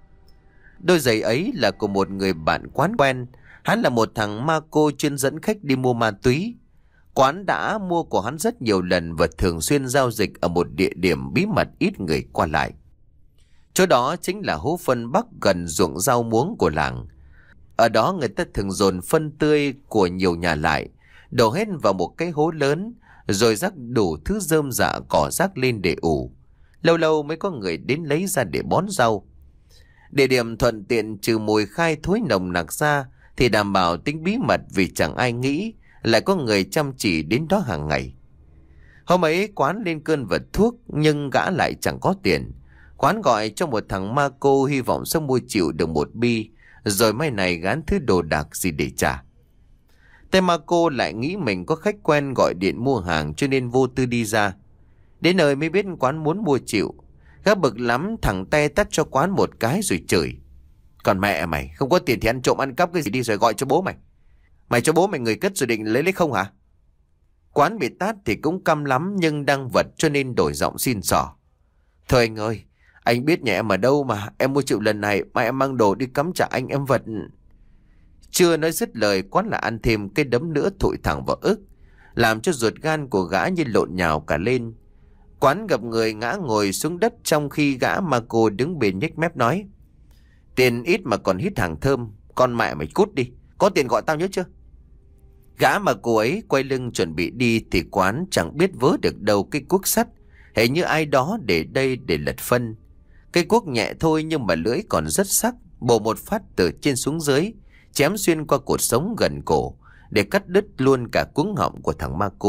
A: Đôi giày ấy là của một người bạn Quán quen. Hắn là một thằng ma cô chuyên dẫn khách đi mua ma túy. Quán đã mua của hắn rất nhiều lần và thường xuyên giao dịch ở một địa điểm bí mật ít người qua lại. Chỗ đó chính là hố phân Bắc gần ruộng rau muống của làng. Ở đó người ta thường dồn phân tươi của nhiều nhà lại, đổ hết vào một cái hố lớn, rồi rắc đủ thứ rơm rạ cỏ rác lên để ủ. Lâu lâu mới có người đến lấy ra để bón rau. Địa điểm thuận tiện trừ mùi khai thối nồng nặc ra thì đảm bảo tính bí mật, vì chẳng ai nghĩ lại có người chăm chỉ đến đó hàng ngày. Hôm ấy Quán lên cơn vật thuốc nhưng gã lại chẳng có tiền. Quán gọi cho một thằng ma cô hy vọng sẽ mua chịu được một bi, rồi mai này gán thứ đồ đạc gì để trả. Tên ma cô lại nghĩ mình có khách quen gọi điện mua hàng cho nên vô tư đi ra. Đến nơi mới biết Quán muốn mua chịu. Gã bực lắm thẳng tay tát cho Quán một cái rồi chửi: Còn mẹ mày, không có tiền thì ăn trộm ăn cắp cái gì đi rồi gọi cho bố mày. Mày cho bố mày người cất rồi định lấy lấy không hả? Quán bị tát thì cũng căm lắm nhưng đang vật cho nên đổi giọng xin xỏ: Thôi anh ơi, anh biết nhà em ở đâu mà, em mua chịu lần này mà em mang đồ đi cắm trả anh em vật. Chưa nói dứt lời, Quán là ăn thêm cái đấm nữa thổi thẳng vào ức, làm cho ruột gan của gã như lộn nhào cả lên. Quán gặp người ngã ngồi xuống đất, trong khi gã ma cô đứng bên nhếch mép nói: Tiền ít mà còn hít hàng thơm, con mẹ mày cút đi, có tiền gọi tao nhớ chưa? Gã mà cô ấy quay lưng chuẩn bị đi thì Quán chẳng biết vớ được đâu cái cuốc sắt, hệ như ai đó để đây để lật phân. Cây cuốc nhẹ thôi nhưng mà lưỡi còn rất sắc, bổ một phát từ trên xuống dưới, chém xuyên qua cột sống gần cổ để cắt đứt luôn cả cuống họng của thằng Marco.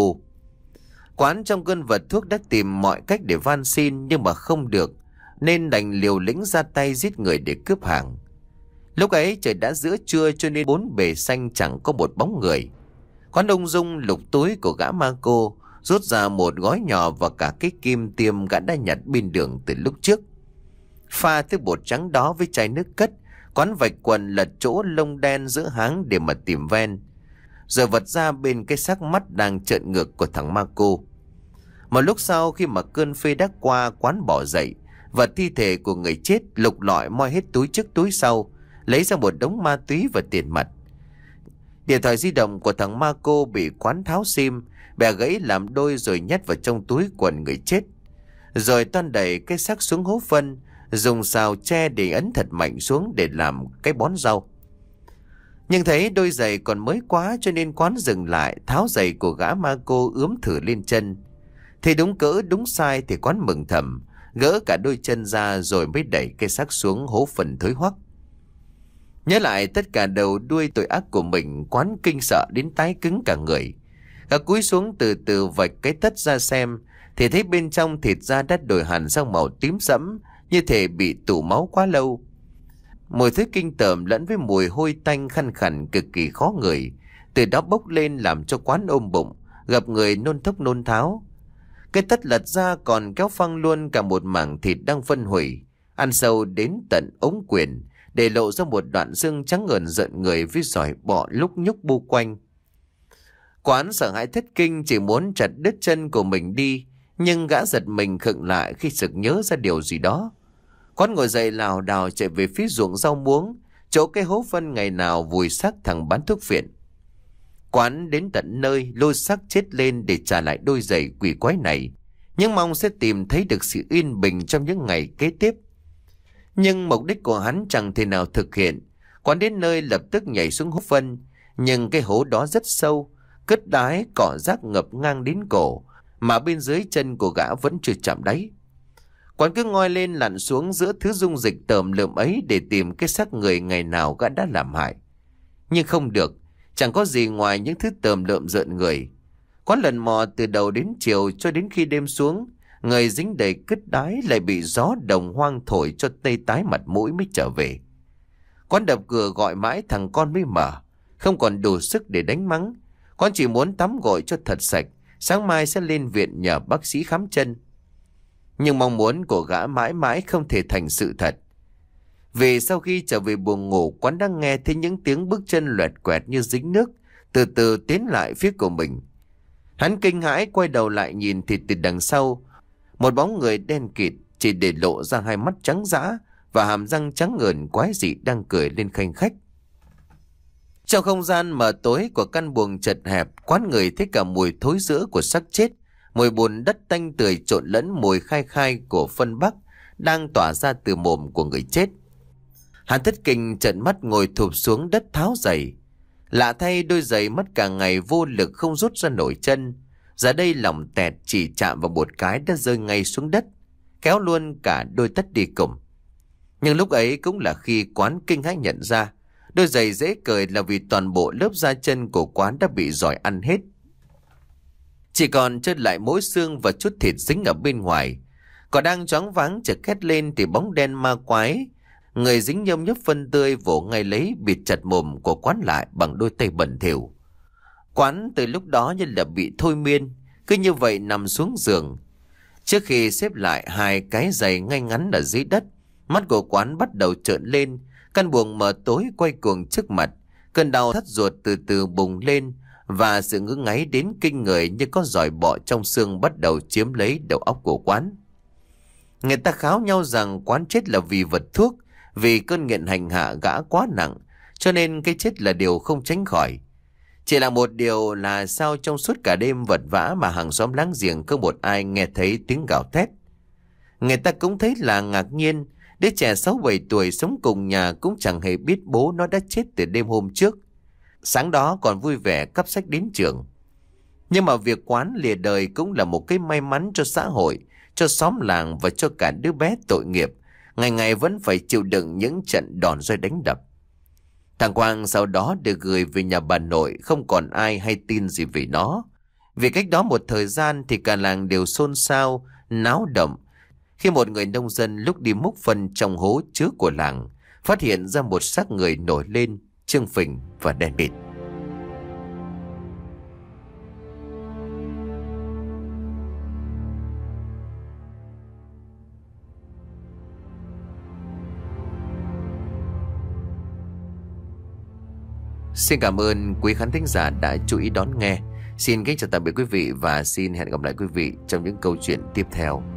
A: Quán trong cơn vật thuốc đã tìm mọi cách để van xin nhưng mà không được, nên đành liều lĩnh ra tay giết người để cướp hàng. Lúc ấy trời đã giữa trưa cho nên bốn bề xanh chẳng có một bóng người. Quán ung dung lục túi của gã Marco, rút ra một gói nhỏ và cả cái kim tiêm gã đã nhặt bên đường từ lúc trước. Pha thứ bột trắng đó với chai nước cất, Quán vạch quần lật chỗ lông đen giữa háng để mà tìm ven, rồi vật ra bên cái xác mắt đang trợn ngược của thằng Marco. Một lúc sau khi mà cơn phê đã qua, Quán bỏ dậy và thi thể của người chết lục lọi moi hết túi trước túi sau, lấy ra một đống ma túy và tiền mặt. Điện thoại di động của thằng Marco bị Quán tháo sim, bẻ gãy làm đôi rồi nhét vào trong túi quần người chết. Rồi toan đẩy cái xác xuống hố phân, dùng xào tre để ấn thật mạnh xuống để làm cái bón rau. Nhưng thấy đôi giày còn mới quá cho nên Quán dừng lại, tháo giày của gã Marco ướm thử lên chân. Thì đúng cỡ đúng sai thì Quán mừng thầm, gỡ cả đôi chân ra rồi mới đẩy cái xác xuống hố phần thối hoắc. Nhớ lại tất cả đầu đuôi tội ác của mình, Quán kinh sợ đến tái cứng cả người. Gã cúi xuống từ từ vạch cái tất ra xem, thì thấy bên trong thịt da đã đổi hẳn sang màu tím sẫm, như thể bị tụ máu quá lâu. Mùi thối kinh tởm lẫn với mùi hôi tanh khăn khẳn cực kỳ khó ngửi, từ đó bốc lên làm cho Quán ôm bụng, gặp người nôn thốc nôn tháo. Cái tất lật ra còn kéo phăng luôn cả một mảng thịt đang phân hủy, ăn sâu đến tận ống quyển, để lộ ra một đoạn xương trắng ngần rợn người với giỏi bọ lúc nhúc bu quanh. Quán sợ hãi thất kinh, chỉ muốn chặt đứt chân của mình đi, nhưng gã giật mình khựng lại khi sực nhớ ra điều gì đó. Quán ngồi dậy lảo đảo chạy về phía ruộng rau muống, chỗ cái hố phân ngày nào vùi xác thằng bán thuốc phiện. Quán đến tận nơi lôi xác chết lên để trả lại đôi giày quỷ quái này, nhưng mong sẽ tìm thấy được sự yên bình trong những ngày kế tiếp. Nhưng mục đích của hắn chẳng thể nào thực hiện. Quán đến nơi lập tức nhảy xuống hố phân, nhưng cái hố đó rất sâu, cất đái cỏ rác ngập ngang đến cổ, mà bên dưới chân của gã vẫn chưa chạm đáy. Quán cứ ngoi lên lặn xuống giữa thứ dung dịch tởm lợm ấy để tìm cái xác người ngày nào gã đã làm hại. Nhưng không được, chẳng có gì ngoài những thứ tởm lợm rợn người. Quán lần mò từ đầu đến chiều cho đến khi đêm xuống, người dính đầy cứt đái lại bị gió đồng hoang thổi cho tê tái mặt mũi mới trở về. Quán đập cửa gọi mãi thằng con mới mở, không còn đủ sức để đánh mắng. Quán chỉ muốn tắm gội cho thật sạch, sáng mai sẽ lên viện nhờ bác sĩ khám chân. Nhưng mong muốn của gã mãi mãi không thể thành sự thật. Vì sau khi trở về buồng ngủ, Quán đang nghe thấy những tiếng bước chân loẹt quẹt như dính nước, từ từ tiến lại phía của mình. Hắn kinh hãi quay đầu lại nhìn thì từ đằng sau, một bóng người đen kịt chỉ để lộ ra hai mắt trắng dã và hàm răng trắng ngần quái dị đang cười lên khanh khách. Trong không gian mờ tối của căn buồng chật hẹp, Quán người thấy cả mùi thối rữa của xác chết, mùi bùn đất tanh tưởi trộn lẫn mùi khai khai của phân bắc đang tỏa ra từ mồm của người chết. Hắn thất kinh trợn mắt ngồi thụp xuống đất tháo giày. Lạ thay, đôi giày mất cả ngày vô lực không rút ra nổi chân, giờ đây lỏng tẹt chỉ chạm vào một cái đã rơi ngay xuống đất, kéo luôn cả đôi tất đi cùng. Nhưng lúc ấy cũng là khi Quán kinh hãi nhận ra đôi giày dễ cười là vì toàn bộ lớp da chân của Quán đã bị giỏi ăn hết, chỉ còn trơn lại mỗi xương và chút thịt dính ở bên ngoài. Còn đang choáng váng chợt hét lên thì bóng đen ma quái, người dính nhâm nhấp phân tươi, vỗ ngay lấy bịt chặt mồm của Quán lại bằng đôi tay bẩn thỉu. Quán từ lúc đó như là bị thôi miên, cứ như vậy nằm xuống giường. Trước khi xếp lại hai cái giày ngay ngắn ở dưới đất, mắt của Quán bắt đầu trợn lên, căn buồng mờ tối quay cuồng trước mặt, cơn đau thắt ruột từ từ bùng lên và sự ngứa ngáy đến kinh người như có giỏi bọ trong xương bắt đầu chiếm lấy đầu óc của Quán. Người ta kháo nhau rằng Quán chết là vì vật thuốc, vì cơn nghiện hành hạ gã quá nặng, cho nên cái chết là điều không tránh khỏi. Chỉ là một điều là sao trong suốt cả đêm vật vã mà hàng xóm láng giềng không một ai nghe thấy tiếng gào thét. Người ta cũng thấy là ngạc nhiên, đứa trẻ sáu bảy tuổi sống cùng nhà cũng chẳng hề biết bố nó đã chết từ đêm hôm trước. Sáng đó còn vui vẻ cắp sách đến trường. Nhưng mà việc Quán lìa đời cũng là một cái may mắn cho xã hội, cho xóm làng và cho cả đứa bé tội nghiệp, ngày ngày vẫn phải chịu đựng những trận đòn roi đánh đập. Thằng Quang sau đó được gửi về nhà bà nội, không còn ai hay tin gì về nó. Vì cách đó một thời gian thì cả làng đều xôn xao, náo động, khi một người nông dân lúc đi múc phân trong hố trước của làng, phát hiện ra một xác người nổi lên, trương phình và đen bịt. Xin cảm ơn quý khán thính giả đã chú ý đón nghe. Xin kính chào tạm biệt quý vị và xin hẹn gặp lại quý vị trong những câu chuyện tiếp theo.